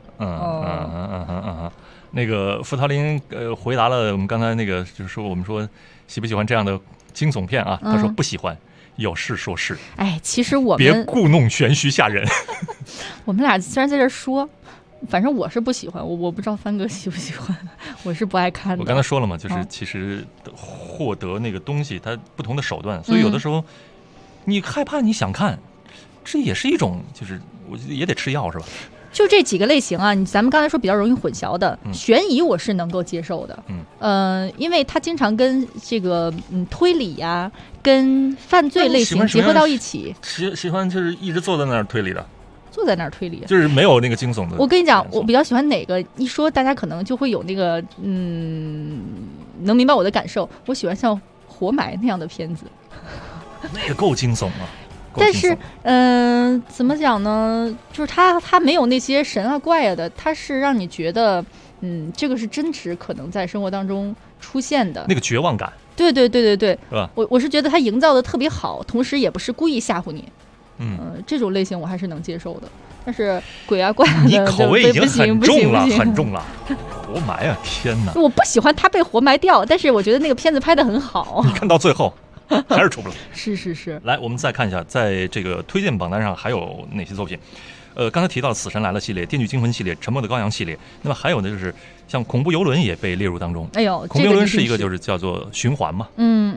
那个傅涛林回答了我们刚才那个，就是说我们说喜不喜欢这样的惊悚片啊？他说不喜欢，有事说事。 哎，其实我们别故弄玄虚吓人。 我们俩虽然在这说。反正我是不喜欢，我不知道帆哥喜不喜欢，我是不爱看的。 我刚才说了嘛，就是其实获得那个东西，它不同的手段，所以有的时候你害怕，你想看，这也是一种，就是我觉得也得吃药是吧？ 就这几个类型啊，咱们刚才说比较容易混淆的，悬疑我是能够接受的，因为它经常跟这个推理呀、跟犯罪类型结合到一起。 喜欢就是一直坐在那儿推理的。 坐在那儿推理， 就是没有那个惊悚的。 我跟你讲，我比较喜欢哪个？一说大家可能就会有那个能明白我的感受。我喜欢像活埋那样的片子， 那个够惊悚啊。 但是怎么讲呢？就是它没有那些神啊怪啊的，它是让你觉得这个是真实可能在生活当中出现的那个绝望感。 对，是吧？ 我是觉得它营造的特别好，同时也不是故意吓唬你。这种类型我还是能接受的，但是鬼啊怪啊的， 你口味已经很重了， 很重了。活埋啊！天哪！ 我不喜欢他被活埋掉，但是我觉得那个片子拍得很好。 你看到最后还是出不来。 是。 来，我们再看一下，在这个推荐榜单上还有哪些作品？刚才提到《死神来了》系列、《电锯惊魂》系列、《沉默的羔羊》系列，那么还有呢，就是像恐怖游轮也被列入当中。 哎呦， 恐怖游轮是一个就是叫做循环嘛。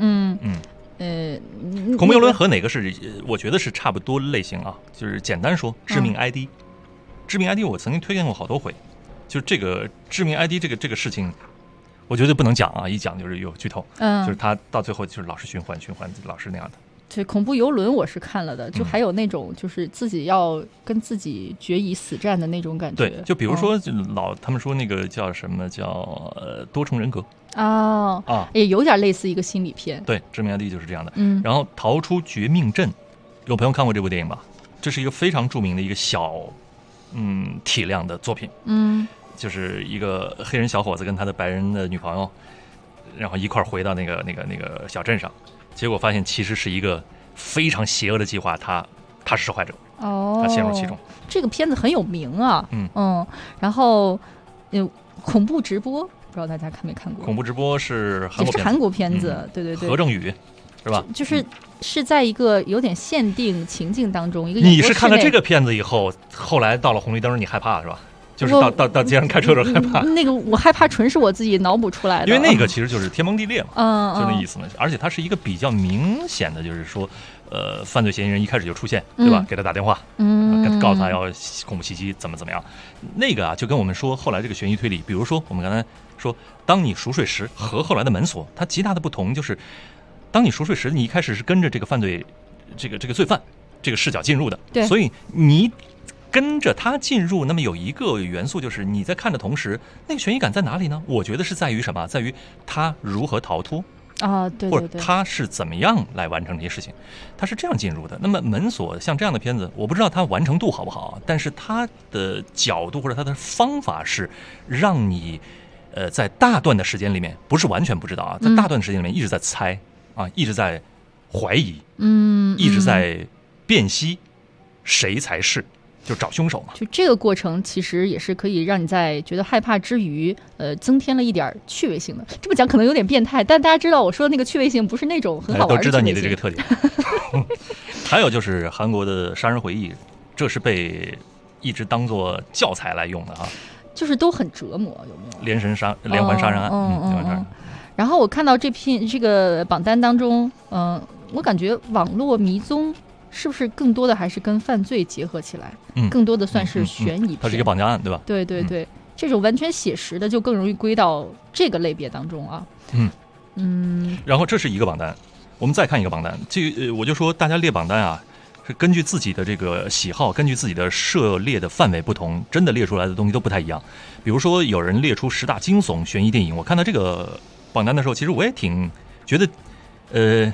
恐怖游轮和哪个是？我觉得是差不多类型啊。就是简单说，致命 ID，致命 ID 我曾经推荐过好多回。就是这个致命 ID 这个事情，我觉得不能讲啊，一讲就是有剧透。就是他到最后就是老是循环，老是那样的。 对，恐怖游轮我是看了的，就还有那种就是自己要跟自己决一死战的那种感觉。 对，就比如说他们说那个叫什么叫多重人格。 也有点类似一个心理片。 对，致命 ID 就是这样的。然后逃出绝命镇，有朋友看过这部电影吧？这是一个非常著名的一个小体量的作品。就是一个黑人小伙子跟他的白人的女朋友，然后一块回到那个小镇上，结果发现其实是一个非常邪恶的计划，他是受害者。他陷入其中。 这个片子很有名啊。然后恐怖直播。不知道大家看没看过？ 恐怖直播是韩国片子，对， 何正宇是吧？ 是在一个有点限定情境当中，一个你是看了这个片子以后，后来到了红绿灯你害怕是吧？就是到街上开车的时候害怕。 那个我害怕纯是我自己脑补出来的， 因为那个其实就是天崩地裂嘛，就那意思嘛。而且它是一个比较明显的，就是说犯罪嫌疑人一开始就出现，对吧？给他打电话，告诉他要恐怖袭击，怎么样。那个啊，就跟我们说后来这个悬疑推理，比如说我们刚才说，当你熟睡时和后来的门锁，它极大的不同就是，当你熟睡时，你一开始是跟着这个犯罪，这个罪犯这个视角进入的， 对， 所以你跟着他进入，那么有一个元素就是你在看的同时，那个悬疑感在哪里呢？我觉得是在于什么？在于他如何逃脱。 对， 或者他是怎么样来完成这些事情，他是这样进入的。那么门锁像这样的片子，我不知道它完成度好不好，但是它的角度或者它的方法是让你在大段的时间里面，不是完全不知道啊，在大段的时间里面一直在猜啊，一直在怀疑，一直在辨析谁才是。就找凶手嘛， 就这个过程其实也是可以让你在觉得害怕之余，增添了一点趣味性的。这么讲可能有点变态，但大家知道我说的那个趣味性不是那种很好玩的趣味性。 都知道你的这个特点。还有就是韩国的杀人回忆，这是被一直当做教材来用的啊。 就是都很折磨，有没有？ 连环杀人案。 然后我看到这个榜单当中，我感觉网络迷踪。是不是更多的还是跟犯罪结合起来？更多的算是悬疑片。 它是一个绑架案，对吧？ 对，这种完全写实的就更容易归到这个类别当中啊。 然后这是一个榜单，我们再看一个榜单。我就说大家列榜单啊，是根据自己的这个喜好，根据自己的涉猎的范围不同，真的列出来的东西都不太一样。比如说有人列出10大惊悚悬疑电影，我看到这个榜单的时候，其实我也挺觉得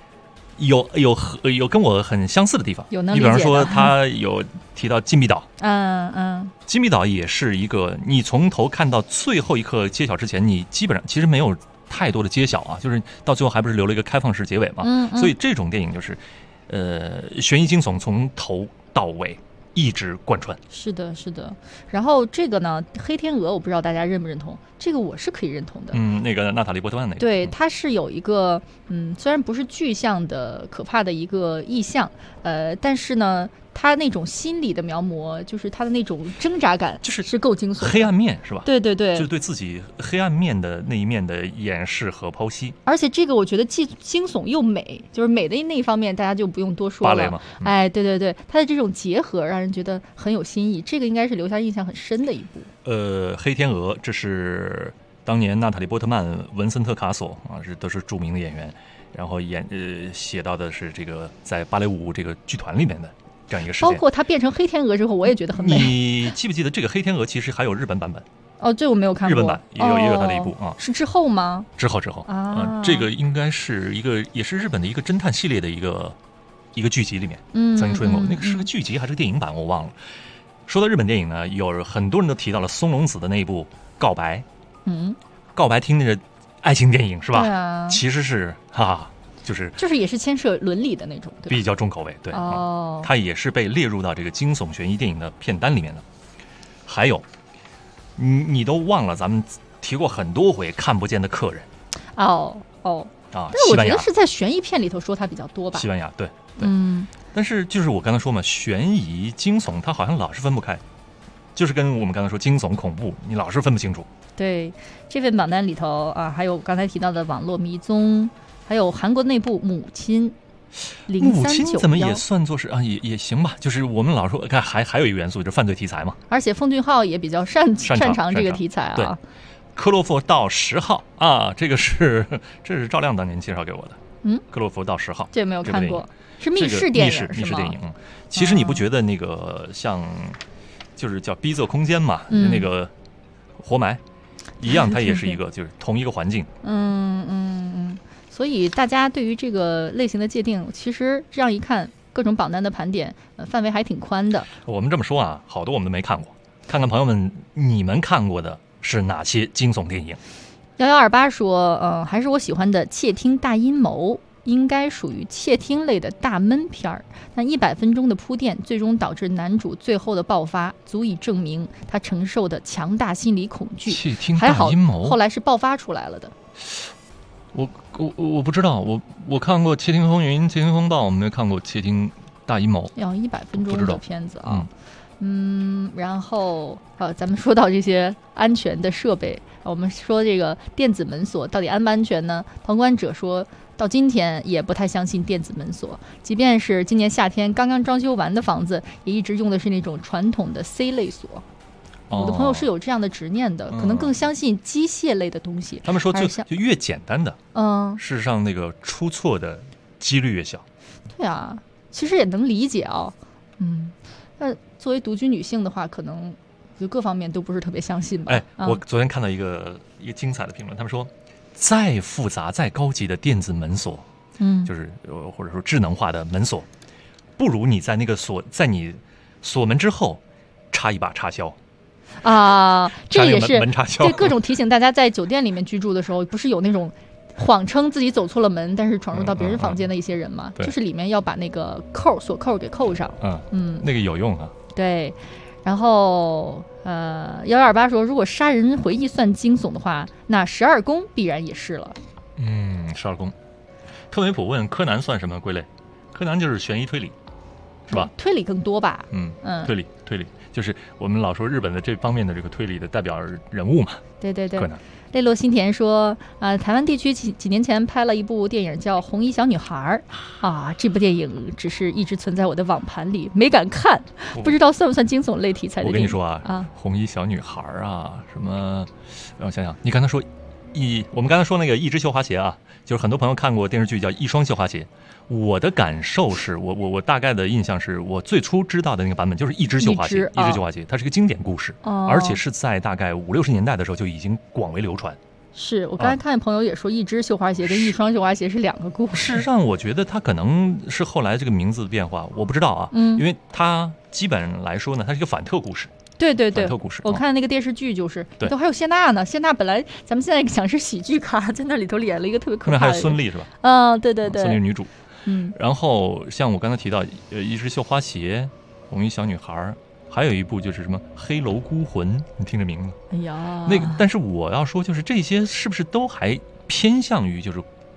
有跟我很相似的地方。 有能理解的。你比方说他有提到禁闭岛。禁闭岛也是一个你从头看到最后一刻揭晓之前，你基本上其实没有太多的揭晓啊，就是到最后还不是留了一个开放式结尾嘛。所以这种电影就是悬疑惊悚从头到尾一直贯穿。 是的。然后这个呢，黑天鹅我不知道大家认不认同，这个我是可以认同的。 那个娜塔莉波特曼那个。 对，它是有一个虽然不是具象的可怕的一个意象，但是呢， 他那种心理的描摹，就是他的那种挣扎感，是够惊悚的。 黑暗面是吧？ 对对对， 就是对自己黑暗面的那一面的掩饰和剖析。 而且这个我觉得既惊悚又美，就是美的那一方面大家就不用多说了。 芭蕾嘛， 哎，对对对，它的这种结合让人觉得很有新意，这个应该是留下印象很深的一部。 黑天鹅，这是当年娜塔莉波特曼、文森特卡索啊，都是著名的演员，然后写到的是这个在芭蕾舞这个剧团里面的这样一个事件。 包括它变成黑天鹅之后，我也觉得很美。 你记不记得这个黑天鹅其实还有日本版本？ 哦，这我没有看过。 日本版也有它的一部啊。 是之后吗？ 之后啊，这个应该是也是日本的一个侦探系列的一个剧集里面曾经出现过。那个是个剧集还是个电影版，我忘了。说到日本电影呢，有很多人都提到了松隆子的那一部《告白》。告白听着爱情电影是吧？ 对啊， 其实是就是也是牵涉伦理的那种，对吧？ 比较重口味，对。 哦， 它也是被列入到这个惊悚悬疑电影的片单里面的。还有，你都忘了咱们提过很多回看不见的客人。但是我觉得是在悬疑片里头说它比较多吧。 西班牙，对。但是就是我刚才说嘛，悬疑惊悚它好像老是分不开，就是跟我们刚才说惊悚恐怖，你老是分不清楚。 对，这份榜单里头啊，还有刚才提到的网络迷踪，还有韩国内部母亲0391， 母亲怎么也算作是也行吧？就是我们老说看还有一个元素就是犯罪题材嘛。 而且奉俊昊也比较擅长这个题材啊。 对，科洛弗道10号啊，这是赵亮当年介绍给我的。科洛弗道10号， 这没有看过，是密室电影是吗？ 密室电影。其实你不觉得那个像就是叫逼仄空间嘛？那个活埋。一样，它也是一个就是同一个环境。 所以大家对于这个类型的界定，其实这样一看，各种榜单的盘点，范围还挺宽的。 我们这么说啊，好多我们都没看过，看看朋友们你们看过的是哪些惊悚电影 ？1128说，还是我喜欢的《窃听大阴谋》。应该属于窃听类的大闷片儿，但100分钟的铺垫，最终导致男主最后的爆发，足以证明他承受的强大心理恐惧。 窃听大阴谋， 后来是爆发出来了的。 我不知道，我看过《窃听风云》《窃听风暴》，我没看过《窃听大阴谋》。 要100分钟的片子啊。然后咱们说到这些安全的设备，我们说这个电子门锁到底安不安全呢？旁观者说到今天也不太相信电子门锁，即便是今年夏天刚刚装修完的房子，也一直用的是那种传统的 C 类锁。我的朋友是有这样的执念的，可能更相信机械类的东西。 他们说就越简单的，事实上那个出错的几率越小。 对啊，其实也能理解啊。那作为独居女性的话，可能就各方面都不是特别相信吧。 我昨天看到一个精彩的评论，他们说，再复杂、再高级的电子门锁，就是或者说智能化的门锁，不如你在那个在你锁门之后插一把插销。 这也是门插销。 对，各种提醒大家在酒店里面居住的时候，不是有那种谎称自己走错了门，但是闯入到别人房间的一些人嘛，就是里面要把那个锁扣给扣上。 那个有用啊。 对，然后1128说，如果杀人回忆算惊悚的话，那12宫必然也是了。 12宫。特维普问柯南算什么归类？柯南就是悬疑推理，是吧？ 推理更多吧。 推理就是我们老说日本的这方面的这个推理的代表人物嘛。 对。 柯南。 泪落心田说，台湾地区几年前拍了一部电影叫《红衣小女孩》这部电影只是一直存在我的网盘里，没敢看，不知道算不算惊悚类题材的电影。 我跟你说红衣小女孩什么，让我想想，你刚才说我们刚才说那个一只绣花鞋就是很多朋友看过电视剧叫《一双绣花鞋》。我的感受是我大概的印象是我最初知道的那个版本就是一只绣花鞋，一只绣花鞋，它是个经典故事，而且是在大概50、60年代的时候就已经广为流传。 是我刚才看朋友也说，一只绣花鞋跟一双绣花鞋是两个故事。 事实上，我觉得它可能是后来这个名字的变化，我不知道因为它基本来说呢，它是一个反特故事。 对， 反特故事。 我看那个电视剧就是，里头还有谢娜呢。谢娜本来咱们现在想是喜剧咖，在那里头演了一个特别可怕的。 还有孙俪是吧？ 对。 孙俪是女主。然后像我刚才提到，一只绣花鞋、红衣小女孩，还有一部就是什么《黑楼孤魂》，你听着名字。 哎呀， 那个，但是我要说，就是这些是不是都还偏向于就是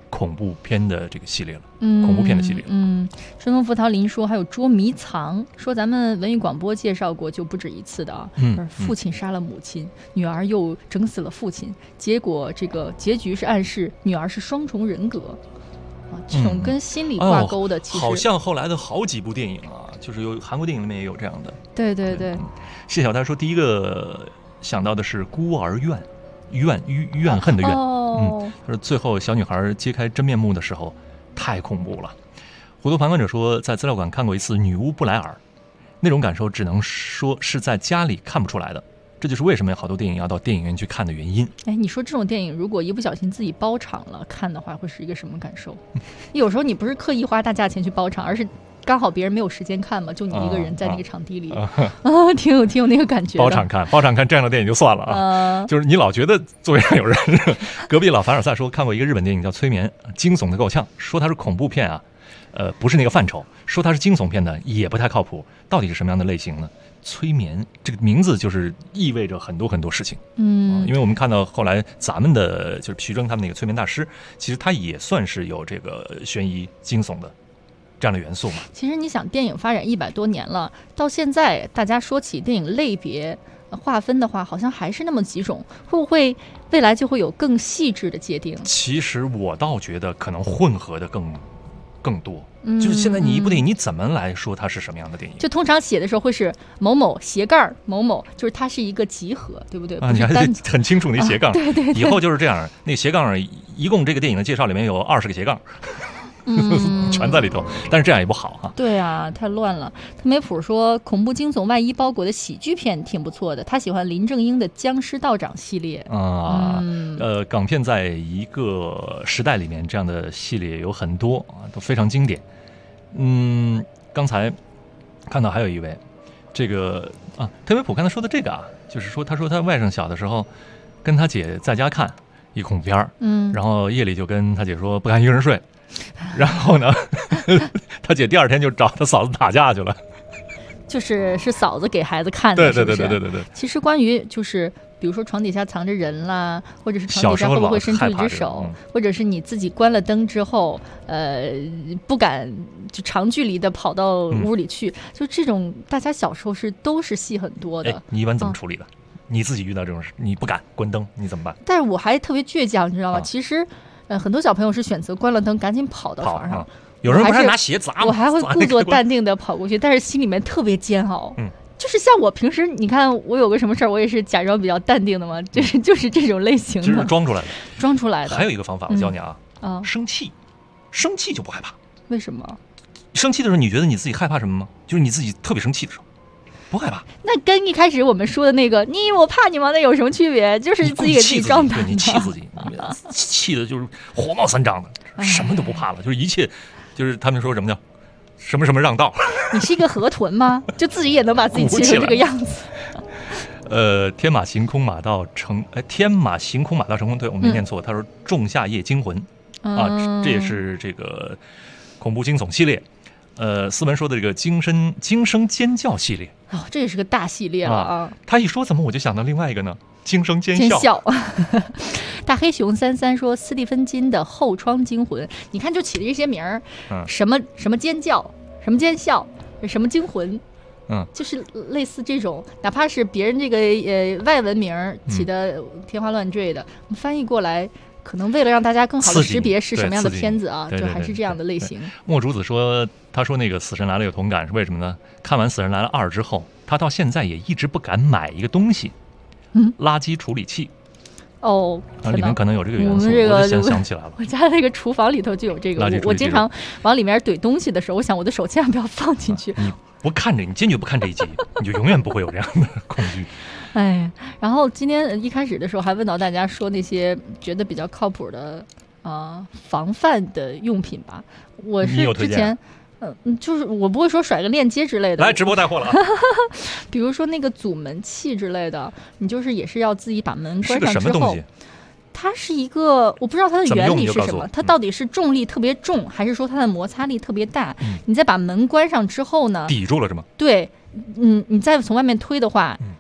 恐怖片的这个系列了，恐怖片的系列。 顺风葡萄林说还有捉迷藏，说咱们文艺广播介绍过就不止一次的啊。父亲杀了母亲，女儿又整死了父亲，结果这个结局是暗示女儿是双重人格啊，这种跟心理挂钩的，其实好像后来的好几部电影啊，就是有韩国电影里面也有这样的。 对对对。 谢小丹说，第一个想到的是孤儿怨恨的怨。就是最后小女孩揭开真面目的时候，太恐怖了。糊涂旁观者说，在资料馆看过一次《女巫布莱尔》，那种感受只能说是在家里看不出来的。这就是为什么好多电影要到电影院去看的原因。 你说这种电影如果一不小心自己包场了看的话，会是一个什么感受？有时候你不是刻意花大价钱去包场，而是刚好别人没有时间看嘛，就你一个人在那个场地里挺有那个感觉的。 包场看这样的电影就算了啊，就是你老觉得座位上有人。隔壁老凡尔赛说看过一个日本电影叫《催眠》，惊悚的够呛，说它是恐怖片啊，不是那个范畴；说它是惊悚片的也不太靠谱。到底是什么样的类型呢？催眠这个名字就是意味着很多很多事情。因为我们看到后来咱们的就是徐峥他们那个催眠大师，其实他也算是有这个悬疑惊悚的这样的元素嘛。 其实你想，电影发展100多年了，到现在大家说起电影类别划分的话，好像还是那么几种，会不会未来就会有更细致的界定？ 其实我倒觉得可能混合的更多。就是现在你一部电影你怎么来说它是什么样的电影？ 就通常写的时候会是某某斜杠某某，就是它是一个集合，对不对？ 你还很清楚那斜杠。 对， 以后就是这样，那斜杠一共这个电影的介绍里面有20个斜杠。全在里头，但是这样也不好哈。 对啊，太乱了。特梅普说，恐怖惊悚外衣包裹的喜剧片挺不错的，他喜欢林正英的《僵尸道长》系列啊。港片在一个时代里面，这样的系列有很多啊，都非常经典。刚才看到还有一位，这个特梅普刚才说的这个啊，就是说他说他外甥小的时候跟他姐在家看一恐怖片然后夜里就跟他姐说不敢一个人睡。然后呢，他姐第二天就找他嫂子打架去了， 是嫂子给孩子看的， 对。 其实关于就是比如说床底下藏着人啦，或者是床底下会不会伸出一只手，或者是你自己关了灯之后，不敢就长距离的跑到屋里去，就这种大家小时候都是戏很多的。 你一般怎么处理的？你自己遇到这种事，你不敢关灯，你怎么办？ 但是我还特别倔强，你知道吗？其实。很多小朋友是选择关了灯赶紧跑到床上， 有人不是拿鞋砸吗？ 我还会故作淡定的跑过去，但是心里面特别煎熬。就是像我平时，你看我有个什么事儿，我也是假装比较淡定的嘛，就是这种类型的， 这是装出来的。还有一个方法，我教你啊，生气就不害怕。 为什么？ 生气的时候，你觉得你自己害怕什么吗？就是你自己特别生气的时候。不害怕， 那跟一开始我们说的那个我怕你吗？那有什么区别？就是自己给自己壮胆， 你气自己，气的就是火冒三丈的，什么都不怕了，就是一切，就是他们说什么叫什么让道。 你是一个河豚吗？就自己也能把自己气成这个样子。 天马行空马到成空，对我没念错。他说仲夏夜惊魂这也是这个恐怖惊悚系列。思文说的这个惊声尖叫系列这也是个大系列了啊！ 他一说，怎么我就想到另外一个呢？惊声尖笑。大黑熊33说斯蒂芬金的《后窗惊魂》，你看就起了这些名儿，什么尖叫，什么尖笑，什么惊魂，就是类似这种，哪怕是别人这个外文名起的天花乱坠的，翻译过来。可能为了让大家更好的识别是什么样的片子啊，就还是这样的类型。 莫竹子说，他说那个《死神来了》有同感，是为什么呢？看完《死神来了2》之后，他到现在也一直不敢买一个东西，垃圾处理器。里面可能有这个元素，我就想起来了。 我家那个厨房里头就有这个，我经常往里面怼东西的时候，我想我的手千万不要放进去。 你不看着，你坚决不看这一集，你就永远不会有这样的恐惧。 然后今天一开始的时候还问到大家说那些觉得比较靠谱的防范的用品吧。我是之前就是我不会说甩个链接之类的， 来直播带货了。 比如说那个阻门器之类的，你就是也是要自己把门关上之后。 是个什么东西？ 它是一个，我不知道它的原理是什么，它到底是重力特别重，还是说它的摩擦力特别大？你再把门关上之后呢？ 抵住了是吗？ 对，你再从外面推的话，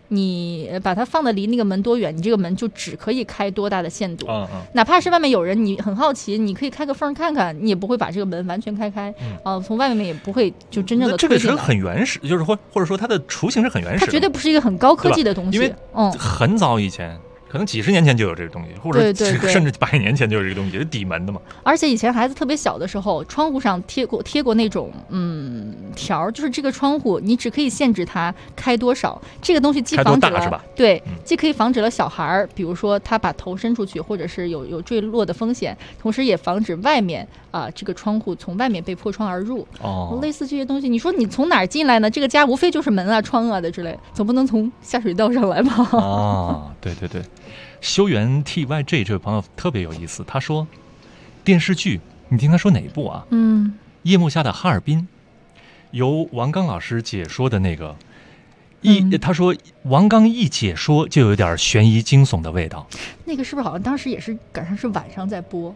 你把它放的离那个门多远，你这个门就只可以开多大的限度。哪怕是外面有人，你很好奇，你可以开个缝看看，你也不会把这个门完全开。从外面也不会就真正的推进来。 这个是很原始，就是或者说它的雏形是很原始的， 它绝对不是一个很高科技的东西， 因为很早以前。可能几十年前就有这个东西，或者甚至100年前就有这个东西，是底门的嘛。 而且以前孩子特别小的时候，窗户上贴过那种条，就是这个窗户你只可以限制它开多少。这个东西既防止了对，既可以防止了小孩比如说他把头伸出去，或者是有坠落的风险，同时也防止外面这个窗户从外面被破窗而入。类似这些东西，你说你从哪儿进来呢？这个家无非就是门啊、窗啊的之类，总不能从下水道上来吧？ 对。修缘 TYJ 这位朋友特别有意思，他说电视剧，你听他说哪一部啊？夜幕下的哈尔滨，由王刚老师解说的那个他说王刚一解说就有点悬疑惊悚的味道。 那个是不是好像当时也是赶上是晚上在播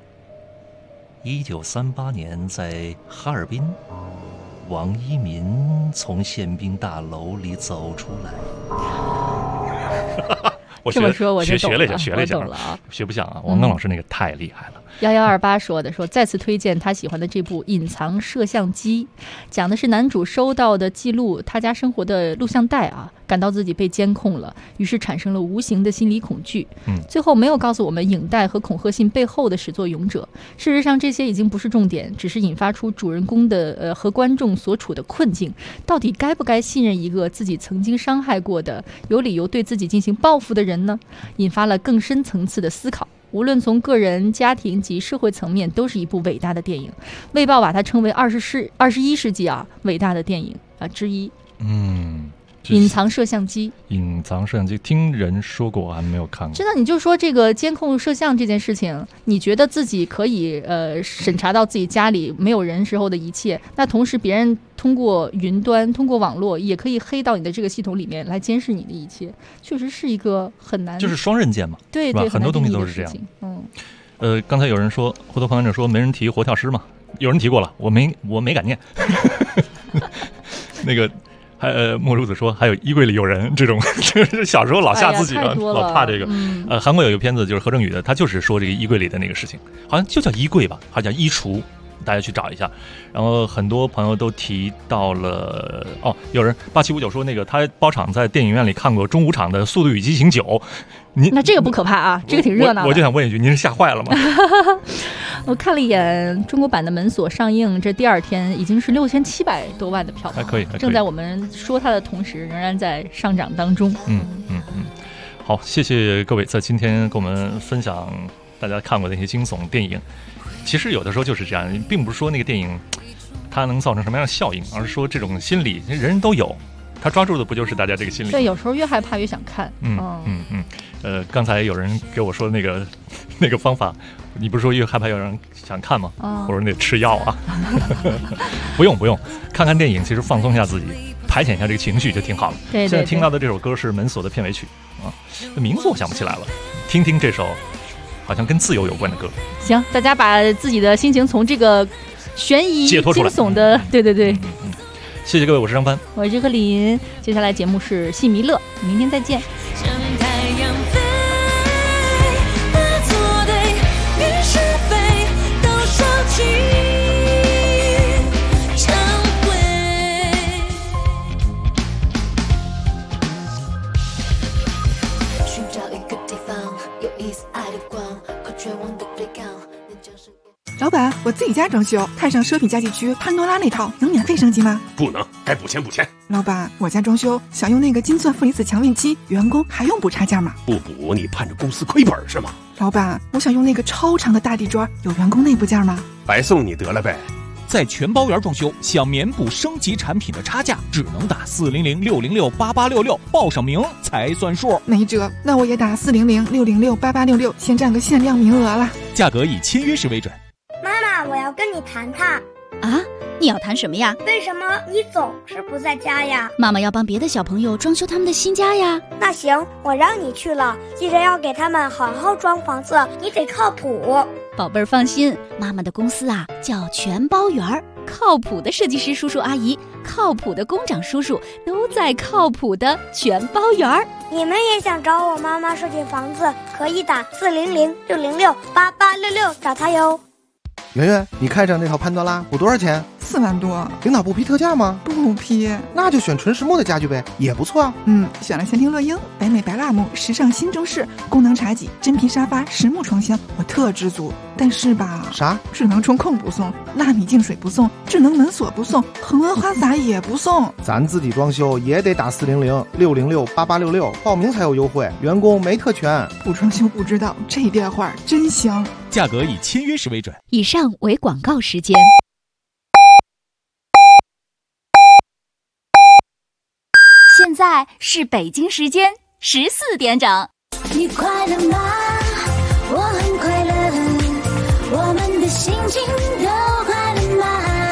？1938年在哈尔滨，王一民从宪兵大楼里走出来。 我这么说我就学了一下，学不像啊！王刚老师那个太厉害了。 1128说再次推荐他喜欢的这部《隐藏摄像机》，讲的是男主收到的记录他家生活的录像带感到自己被监控了，于是产生了无形的心理恐惧。最后没有告诉我们影带和恐吓信背后的始作俑者。事实上，这些已经不是重点，只是引发出主人公的和观众所处的困境。到底该不该信任一个自己曾经伤害过的、有理由对自己进行报复的人呢？引发了更深层次的思考。无论从个人、家庭及社会层面，都是一部伟大的电影。卫报把它称为21世纪伟大的电影之一。隐藏摄像机， 听人说过，我还没有看过。 真的，你就说这个监控摄像这件事情，你觉得自己可以审查到自己家里没有人时候的一切，那同时别人通过云端、通过网络也可以黑到你的这个系统里面来监视你的一切，确实是一个很难， 就是双刃剑嘛， 对， 很多东西都是这样。刚才有人说，回头旁观者说没人提活跳尸嘛，有人提过了，我没敢念。那个。莫如子说还有衣柜里有人，这种就是小时候老吓自己老怕这个。韩国有一个片子就是何正宇的，他就是说这个衣柜里的那个事情，好像就叫衣柜吧，好像叫衣橱，大家去找一下。然后很多朋友都提到了有人8759说那个他包场在电影院里看过中午场的《速度与激情9》。 那这个不可怕这个挺热闹的。 我就想问一句，您是吓坏了吗？ 我看了一眼中国版的《门锁》上映，这第2天已经是6700多万的票房， 还可以。 正在我们说它的同时，仍然在上涨当中。 好，谢谢各位在今天跟我们分享大家看过的那些惊悚电影。其实有的时候就是这样，并不是说那个电影它能造成什么样的效应，而是说这种心理人人都有。他抓住的不就是大家这个心理？ 对，有时候越害怕越想看。 刚才有人给我说那个方法，你不是说越害怕越让人想看吗？我说你得吃药啊。不用，看看电影，其实放松一下自己，排遣一下这个情绪就挺好了。 对。 现在听到的这首歌是《门锁》的片尾曲名字我想不起来了，听听这首好像跟自由有关的歌。 行，大家把自己的心情从这个悬疑惊悚的，对。 谢谢各位，我是张帆， 我是柯林。接下来节目是戏迷乐，明天再见。 寻找一个地方，有意思爱的光，和绝望的对抗。 老板，我自己家装修，太上奢品家具区潘多拉那套能免费升级吗？ 不能，该补钱补钱。 老板，我家装修想用那个金钻负离子强运期，员工还用补差价吗？ 不补你盼着公司亏本是吗？ 老板，我想用那个超长的大地砖，有员工内部价吗？ 白送你得了呗。 在全包圆装修，想免补升级产品的差价，只能打400-606-8866，报上名才算数。 没辙，那我也打400-606-8866，先占个限量名额了。 价格以签约时为准。 妈妈，我要跟你谈谈。 啊，你要谈什么呀？ 为什么你总是不在家呀？ 妈妈要帮别的小朋友装修他们的新家呀。 那行，我让你去了，记着要给他们好好装房子，你得靠谱。 宝贝儿放心，妈妈的公司叫全包圆儿。 靠谱的设计师叔叔阿姨，靠谱的工长叔叔，都在靠谱的全包园儿。 你们也想找我妈妈设计房子，可以打400-606-8866找她哟。 圆圆，你看上那套潘多拉补多少钱 ？4万多。 领导不批特价吗？ 不批。 那就选纯实木的家具呗，也不错啊。 选了仙庭乐英、北美白蜡木、时尚新中式、功能茶几、真皮沙发、实木床箱，我特知足。但是吧， 啥？ 智能中控不送，纳米净水不送，智能门锁不送，恒温花洒也不送。 咱自己装修也得打400-606-8866，报名才有优惠，员工没特权。 不装修不知道，这电话真香。 价格以签约时为准。 以上为广告时间。现在是北京时间14点整。 你快乐吗？我很快乐，我们的心情都快乐吗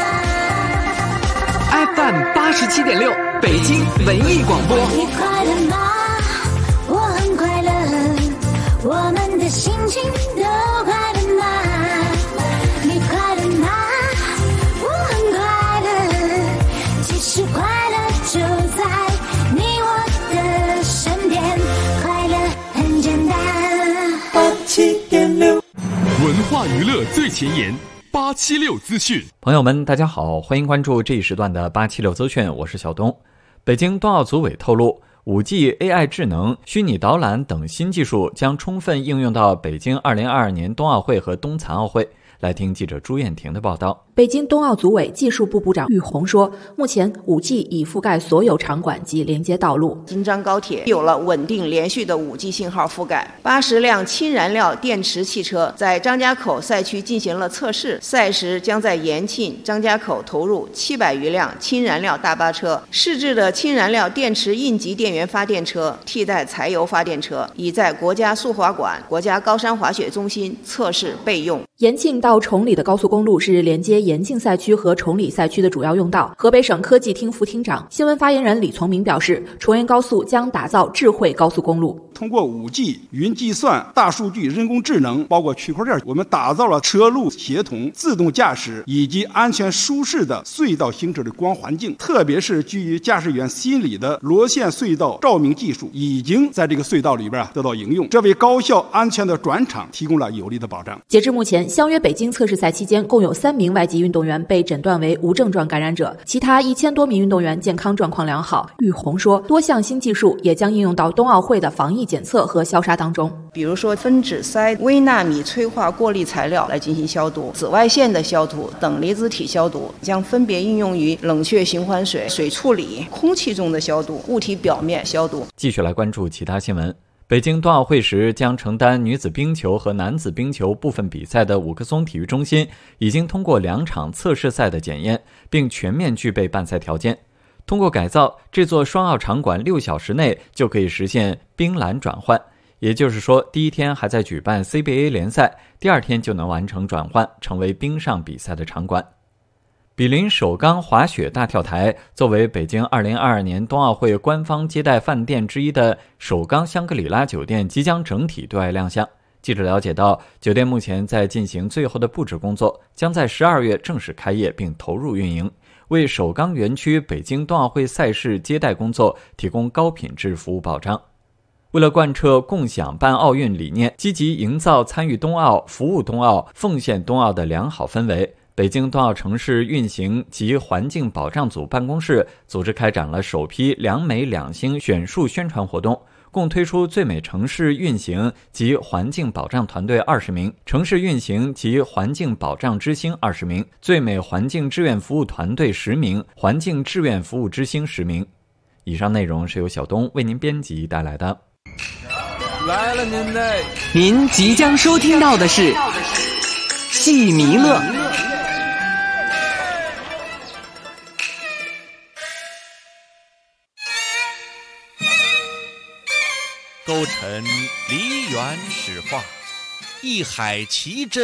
？FM 87.6，北京文艺广播。 你快乐吗？我很快乐，我们的心情都快乐吗？你快乐吗？我很快乐，其实快乐就在你我的身边，快乐很简单。87.6， 文化娱乐最前沿，876资讯。 朋友们，大家好，欢迎关注这一时段的876资讯，我是小东。北京冬奥组委透露，5G、AI 智能、虚拟导览等新技术将充分应用到北京2022年冬奥会和冬残奥会。来听记者朱艳婷的报道。 北京冬奥组委技术部部长郁红说，目前 5G 已覆盖所有场馆及连接道路。 京张高铁有了稳定连续的 5G 信号覆盖，80辆氢燃料电池汽车在张家口赛区进行了测试，赛时将在延庆、张家口投入700余辆氢燃料大巴车，试制的氢燃料电池应急电源发电车替代柴油发电车，已在国家速滑馆、国家高山滑雪中心测试备用。 延庆到崇礼的高速公路是连接延庆赛区和崇礼赛区的主要用道。河北省科技厅副厅长、新闻发言人李从明表示，崇延高速将打造智慧高速公路。 通过 5G、云计算、大数据、人工智能，包括区块链，我们打造了车路协同、自动驾驶以及安全舒适的隧道行车的光环境。特别是基于驾驶员心理的螺线隧道照明技术，已经在这个隧道里边得到应用，这为高效安全的转场提供了有力的保障。 截至目前，相约北京测试赛期间，共有3名外籍运动员被诊断为无症状感染者，其他1000多名运动员健康状况良好。郁红说，多项新技术也将应用到冬奥会的防疫检测和消杀当中。 比如说分子筛、微纳米催化过滤材料来进行消毒，紫外线的消毒等离子体消毒将分别应用于冷却循环水、水处理、空气中的消毒、物体表面消毒。 继续来关注其他新闻。北京冬奥会时将承担女子冰球和男子冰球部分比赛的五棵松体育中心已经通过2场测试赛的检验，并全面具备办赛条件。通过改造，这座双奥场馆6小时内就可以实现冰篮转换，也就是说，第一天还在举办 CBA 联赛，第2天就能完成转换，成为冰上比赛的场馆。比邻首钢滑雪大跳台，作为北京2022年冬奥会官方接待饭店之一的首钢香格里拉酒店即将整体对外亮相。记者了解到，酒店目前在进行最后的布置工作，将在12月正式开业并投入运营，为首钢园区北京冬奥会赛事接待工作提供高品质服务保障。为了贯彻共享办奥运理念，积极营造参与冬奥、服务冬奥、奉献冬奥的良好氛围，北京冬奥城市运行及环境保障组办公室组织开展了首批2美2星选树宣传活动，共推出最美城市运行及环境保障团队20名，城市运行及环境保障之星20名，最美环境志愿服务团队10名，环境志愿服务之星10名。以上内容是由小东为您编辑带来的。 来了您嘞！您即将收听到的是戏弥勒。 勾陈梨园史话，一海奇珍。